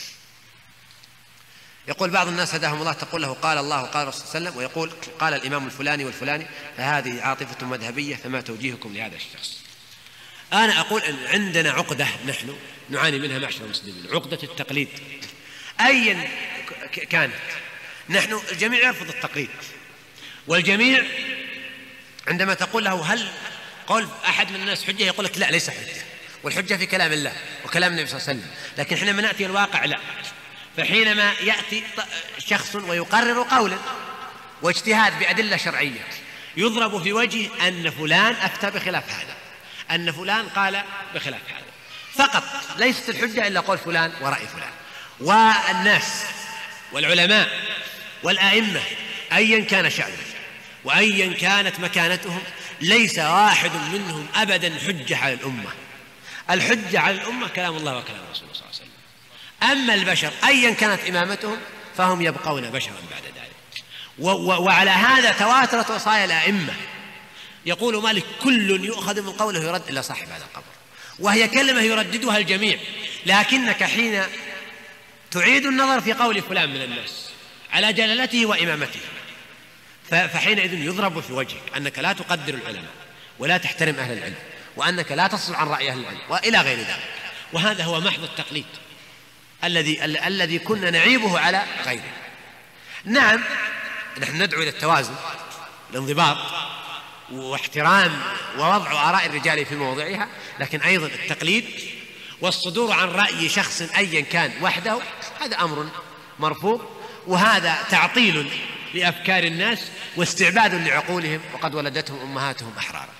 يقول بعض الناس هداهم الله تقول له قال الله وقال الرسول صلى الله عليه وسلم، ويقول قال الإمام الفلاني والفلاني، فهذه عاطفة مذهبية، فما توجيهكم لهذا الشخص؟ أنا أقول أن عندنا عقدة نحن نعاني منها معشر المسلمين، عقدة التقليد أيا كانت. نحن الجميع يرفض التقليد، والجميع عندما تقول له هل قول أحد من الناس حجة يقول لك لا ليس حجة، والحجة في كلام الله وكلام النبي صلى الله عليه وسلم، لكن حينما نأتي الواقع لا. فحينما يأتي شخص ويقرر قولا واجتهاد بأدلة شرعية يضرب في وجه أن فلان أفتى بخلاف هذا، أن فلان قال بخلاف هذا، فقط ليست الحجة إلا قول فلان ورأي فلان. والناس والعلماء والآئمة أيا كان شأنهم وأيا كانت مكانتهم ليس واحد منهم أبدا حجة على الأمة. الحجة على الأمة كلام الله وكلام رسوله صلى الله عليه وسلم. أما البشر أيا كانت إمامتهم فهم يبقون بشرا بعد ذلك. وعلى هذا تواترت وصايا الأئمة. يقول مالك: كل يؤخذ من قوله يرد إلا صاحب هذا القبر، وهي كلمة يرددها الجميع، لكنك حين تعيد النظر في قول فلان من الناس على جلالته وإمامته فحينئذ يضرب في وجهك أنك لا تقدر العلماء ولا تحترم أهل العلم وأنك لا تصل عن رأي أهل العلم وإلى غير ذلك. وهذا هو محض التقليد الذي الذي كنا نعيبه على غيره. نعم، نحن ندعو إلى التوازن، الانضباط، واحترام ووضع آراء الرجال في موضعها، لكن أيضا التقليد والصدور عن رأي شخص أيا كان وحده هذا أمر مرفوض، وهذا تعطيل لأفكار الناس واستعباد لعقولهم، وقد ولدتهم أمهاتهم أحرارا.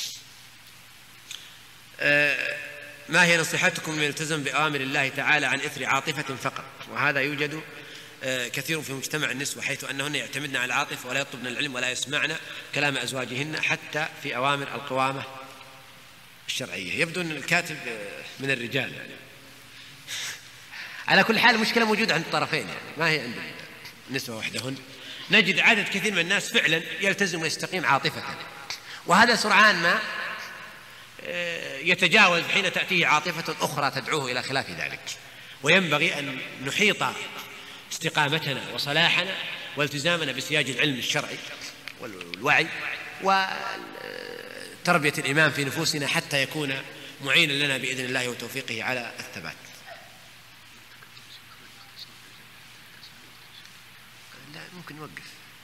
أه ما هي نصيحتكم من التزم بأوامر الله تعالى عن إثر عاطفة فقط؟ وهذا يوجد أه كثير في مجتمع النسوة، حيث أنهن يعتمدن على العاطفة ولا يطلبن العلم ولا يسمعن كلام أزواجهن حتى في أوامر القوامة الشرعية. يبدو أن الكاتب من الرجال يعني. على كل حال المشكلة موجودة عند الطرفين، يعني ما هي عند النسوة وحدهن. نجد عدد كثير من الناس فعلا يلتزم ويستقيم عاطفة، وهذا سرعان ما يتجاوز حين تأتيه عاطفة أخرى تدعوه إلى خلاف ذلك. وينبغي أن نحيط استقامتنا وصلاحنا والتزامنا بسياج العلم الشرعي والوعي وتربية الإيمان في نفوسنا حتى يكون معينا لنا بإذن الله وتوفيقه على الثبات. لا ممكن نوقف.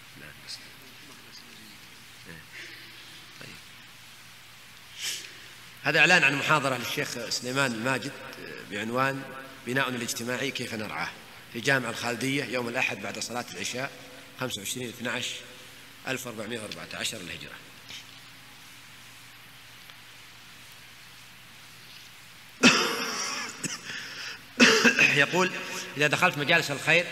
طيب. هذا إعلان عن محاضرة للشيخ سليمان الماجد بعنوان بناؤنا الاجتماعي كيف نرعاه في جامع الخالدية يوم الأحد بعد صلاة العشاء خمسة وعشرين اثنا عشر ألف وأربعمائة وأربعة عشر الهجرة. يقول: إذا دخلت مجالس الخير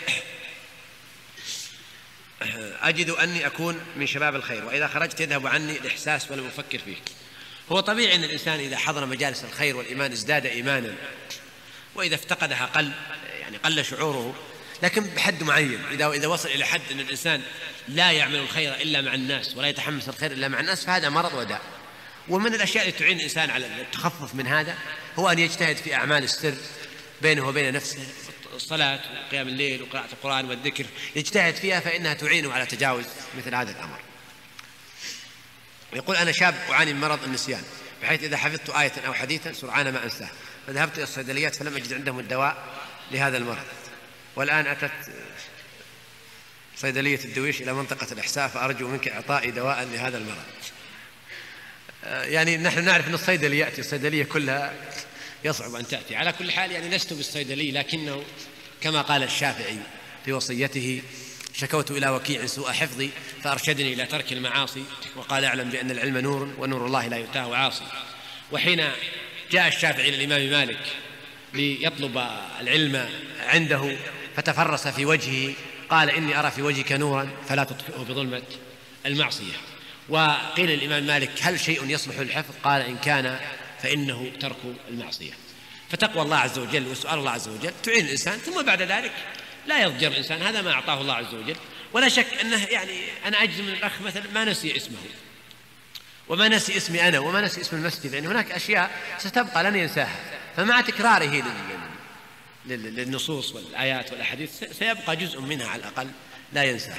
أجد أني أكون من شباب الخير، وإذا خرجت يذهب عني الإحساس ولم أفكر فيه. هو طبيعي أن الإنسان إذا حضر مجالس الخير والإيمان ازداد إيمانا، وإذا افتقدها قل يعني قل شعوره، لكن بحد معين. إذا إذا وصل إلى حد أن الإنسان لا يعمل الخير إلا مع الناس ولا يتحمس الخير إلا مع الناس، فهذا مرض وداء. ومن الأشياء التي تعين الإنسان على التخفف من هذا هو أن يجتهد في أعمال السر بينه وبين نفسه، الصلاة وقيام الليل وقراءة القرآن والذكر، يجتهد فيها فإنها تعينه على تجاوز مثل هذا الأمر. يقول: أنا شاب أعاني من مرض النسيان، بحيث إذا حفظت آية أو حديثا سرعان ما أنساه، فذهبت إلى الصيدليات فلم أجد عندهم الدواء لهذا المرض، والآن أتت صيدلية الدويش إلى منطقة الإحساء، فأرجو منك إعطائي دواء لهذا المرض. يعني نحن نعرف أن الصيدلي يأتي، الصيدلية كلها يصعب أن تأتي. على كل حال يعني لست بالصيدلي، لكنه كما قال الشافعي في وصيته: شكوت إلى وكيع سوء حفظي فأرشدني إلى ترك المعاصي، وقال: أعلم بأن العلم نور ونور الله لا يؤتاه عاصي. وحين جاء الشافعي إلى الإمام مالك ليطلب العلم عنده فتفرس في وجهه قال: إني أرى في وجهك نورا فلا تطفئه بظلمة المعصية. وقيل للإمام مالك: هل شيء يصلح للحفظ؟ قال: إن كان فإنه ترك المعصية. فتقوى الله عز وجل وسؤال الله عز وجل تعين الإنسان، ثم بعد ذلك لا يضجر الإنسان، هذا ما أعطاه الله عز وجل. ولا شك أنه يعني أنا أجزم من الأخ مثلا ما نسي اسمه وما نسي اسمي أنا وما نسي اسم المسجد، لأن هناك أشياء ستبقى لن ينساها، فمع تكراره للنصوص والآيات والأحاديث سيبقى جزء منها على الأقل لا ينساه.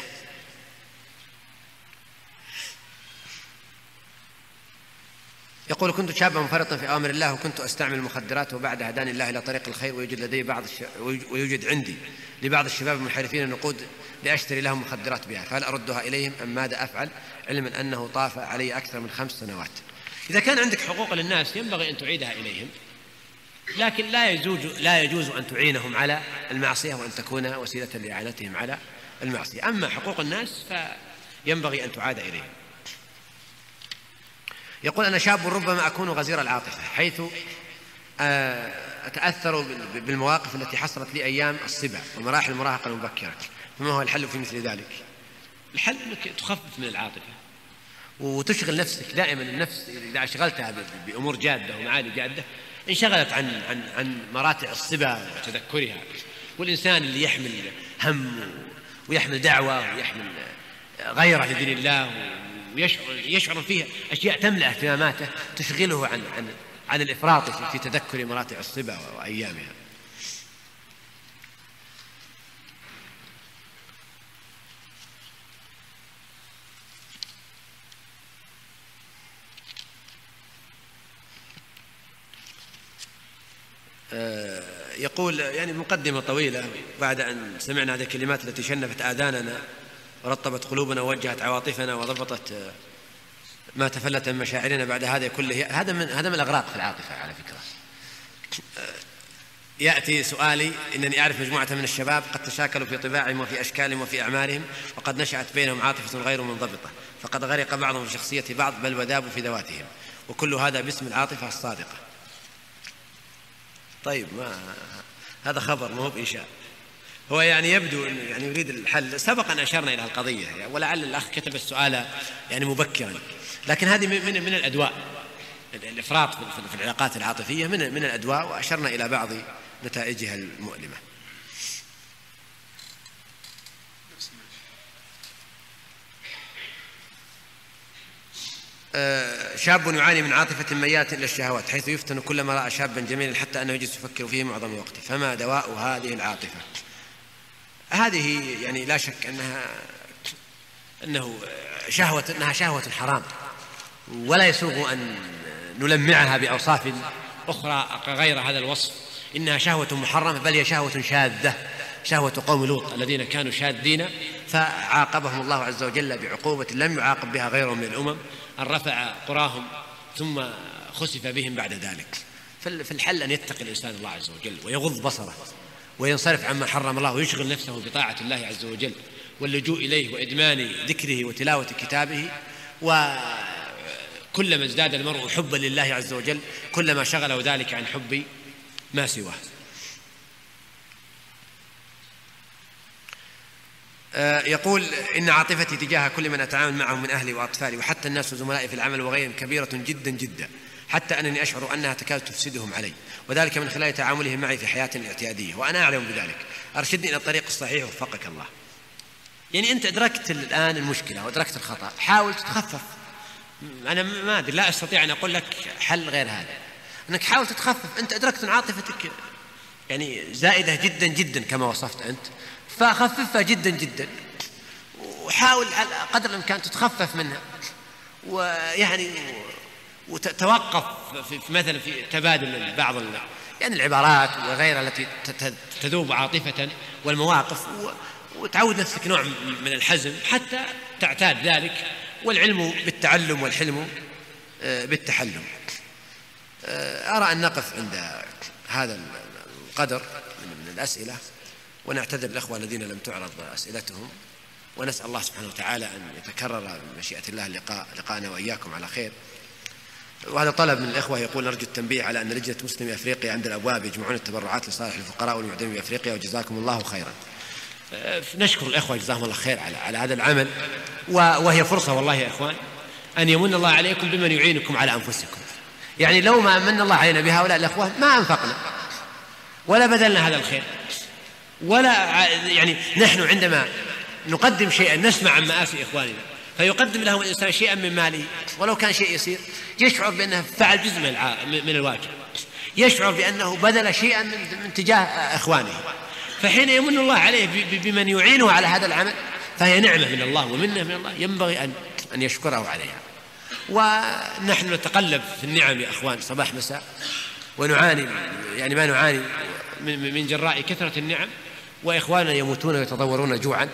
يقول: كنت شابا منفرطا في أوامر الله وكنت أستعمل المخدرات، وبعد هداني الله إلى طريق الخير، ويوجد لدي بعض الش... ويوجد عندي لبعض الشباب المنحرفين النقود لأشتري لهم مخدرات بها، فهل أردها إليهم أم ماذا أفعل، علما أنه طاف علي أكثر من خمس سنوات؟ إذا كان عندك حقوق للناس ينبغي أن تعيدها إليهم، لكن لا يجوز لا يجوز أن تعينهم على المعصية وأن تكون وسيلة لإعانتهم على المعصية. أما حقوق الناس فينبغي أن تعاد إليهم. يقول: أنا شاب ربما أكون غزير العاطفة، حيث أتأثر بالمواقف التي حصلت لي أيام الصبا ومراحل المراهقة المبكرة، فما هو الحل في مثل ذلك؟ الحل أنك تخفف من العاطفة وتشغل نفسك دائما. النفس إذا أشغلتها بأمور جادة ومعاني جادة انشغلت عن عن عن مراتع الصبا وتذكرها. والإنسان اللي يحمل هم ويحمل دعوة ويحمل غيرة لدين الله ويشعر يشعر فيها أشياء تملأ اهتماماته تشغله عن عن عن الإفراط في تذكر مراتع الصبا وأيامها. يقول يعني مقدمة طويلة بعد أن سمعنا هذه الكلمات التي شنفت آذاننا ورطبت قلوبنا ووجهت عواطفنا وضبطت ما تفلت من مشاعرنا بعد هذا كله. هذا من هذا من الأغراق في العاطفة على فكرة. يأتي سؤالي: إنني أعرف مجموعة من الشباب قد تشاكلوا في طباعهم وفي أشكالهم وفي أعمالهم، وقد نشأت بينهم عاطفة غير منضبطة، فقد غرق بعضهم في شخصية بعض بل وذابوا في ذواتهم، وكل هذا باسم العاطفة الصادقة. طيب، ما هذا خبر ما هو بإنشاء. هو يعني يبدو أنه يعني يريد الحل. سبق أن أشرنا إلى القضية، يعني ولعل الأخ كتب السؤال يعني مبكرا، لكن هذه من من الأدواء. الإفراط في العلاقات العاطفية من من الأدواء، وأشرنا إلى بعض نتائجها المؤلمة. شاب يعاني من عاطفة ميالة إلى الشهوات، حيث يفتن كلما رأى شابا جميلا حتى أنه يجلس يفكر فيه معظم وقته، فما دواء هذه العاطفة؟ هذه يعني لا شك أنها أنه شهوة أنها شهوة حرام، ولا يسوغ أن نلمعها بأوصاف أخرى غير هذا الوصف. إنها شهوة محرمة، بل هي شهوة شاذة، شهوة قوم لوط الذين كانوا شاذين فعاقبهم الله عز وجل بعقوبة لم يعاقب بها غيرهم من الأمم، أن رفع قراهم ثم خسف بهم بعد ذلك. في الحل أن يتقي الإنسان الله عز وجل ويغض بصره وينصرف عما حرم الله، ويشغل نفسه بطاعة الله عز وجل واللجوء إليه وإدمان ذكره وتلاوة كتابه. وكلما ازداد المرء حبا لله عز وجل كلما شغله ذلك عن حب ما سواه. يقول: إن عاطفتي تجاه كل من أتعامل معهم من أهلي وأطفالي وحتى الناس وزملائي في العمل وغيرهم كبيرة جدا جدا، حتى أنني أشعر أنها تكاد تفسدهم علي، وذلك من خلال تعاملهم معي في حياة اعتيادية، وأنا أعلم بذلك. أرشدني إلى الطريق الصحيح وفقك الله. يعني أنت أدركت الآن المشكلة وأدركت الخطأ، حاول تتخفف. أنا ما أدري، لا أستطيع أن أقول لك حل غير هذا، أنك حاول تتخفف. أنت أدركت أن عاطفتك يعني زائدة جدا جدا كما وصفت أنت، فخففها جدا جدا، وحاول على قدر الإمكان تتخفف منها، ويعني وتوقف في مثلا في تبادل بعض يعني العبارات وغيرها التي تذوب عاطفة والمواقف، وتعود نفسك نوع من الحزم حتى تعتاد ذلك. والعلم بالتعلم والحلم بالتحلم. أرى أن نقف عند هذا القدر من الأسئلة، ونعتذر الأخوة الذين لم تعرض أسئلتهم، ونسأل الله سبحانه وتعالى أن يتكرر بمشيئة الله اللقاء لقاءنا وإياكم على خير. وهذا طلب من الإخوة يقول: نرجو التنبيه على أن لجنة مسلمي أفريقيا عند الأبواب يجمعون التبرعات لصالح الفقراء والمعدمين بأفريقيا، وجزاكم الله خيرا. نشكر الإخوة جزاهم الله خير على, على هذا العمل، وهي فرصة والله يا إخوان أن يمن الله عليكم بمن يعينكم على أنفسكم. يعني لو ما أمن الله علينا بهؤلاء الأخوة ما أنفقنا ولا بذلنا هذا الخير، ولا يعني نحن عندما نقدم شيئا نسمع عن مآسي إخواننا فيقدم لهم الإنسان شيئا من ماله ولو كان شيء يسير، يشعر بأنه فعل جزء من الواجب، يشعر بأنه بذل شيئا من تجاه إخوانه. فحين يمن الله عليه بمن يعينه على هذا العمل فهي نعمة من الله ومنه من الله ينبغي أن أن يشكره عليها. ونحن نتقلب في النعم يا أخوان صباح مساء، ونعاني يعني ما نعاني من جراء كثرة النعم، وإخواننا يموتون ويتضورون جوعا.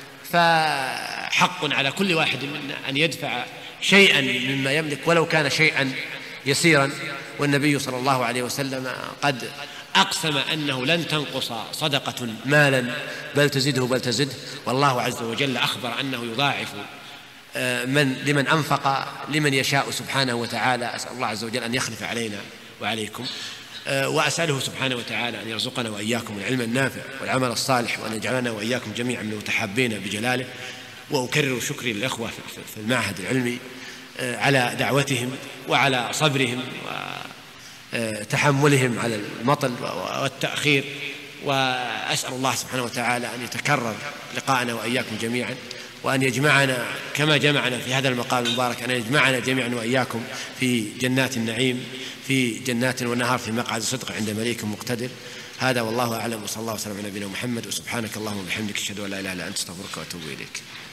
فحق على كل واحد منا أن يدفع شيئا مما يملك ولو كان شيئا يسيرا. والنبي صلى الله عليه وسلم قد أقسم أنه لن تنقص صدقة مالا بل تزده بل تزده، والله عز وجل أخبر أنه يضاعف من لمن أنفق لمن يشاء سبحانه وتعالى. أسأل الله عز وجل أن يخلف علينا وعليكم، وأسأله سبحانه وتعالى أن يرزقنا وإياكم العلم النافع والعمل الصالح، وأن يجعلنا وإياكم جميعا من المتحابين بجلاله. وأكرر شكري للأخوة في المعهد العلمي على دعوتهم وعلى صبرهم وتحملهم على المطل والتأخير، وأسأل الله سبحانه وتعالى أن يتكرر لقاءنا وإياكم جميعا، وأن يجمعنا كما جمعنا في هذا المقام المبارك، أن يجمعنا جميعا وإياكم في جنات النعيم في جنات ونهار في مقعد صدق عند مليك مقتدر. هذا والله أعلم، وصلى الله وسلم على نبينا محمد، وسبحانك اللهم وبحمدك أشهد أن لا إله إلا أنت أستغفرك وأتوب إليك.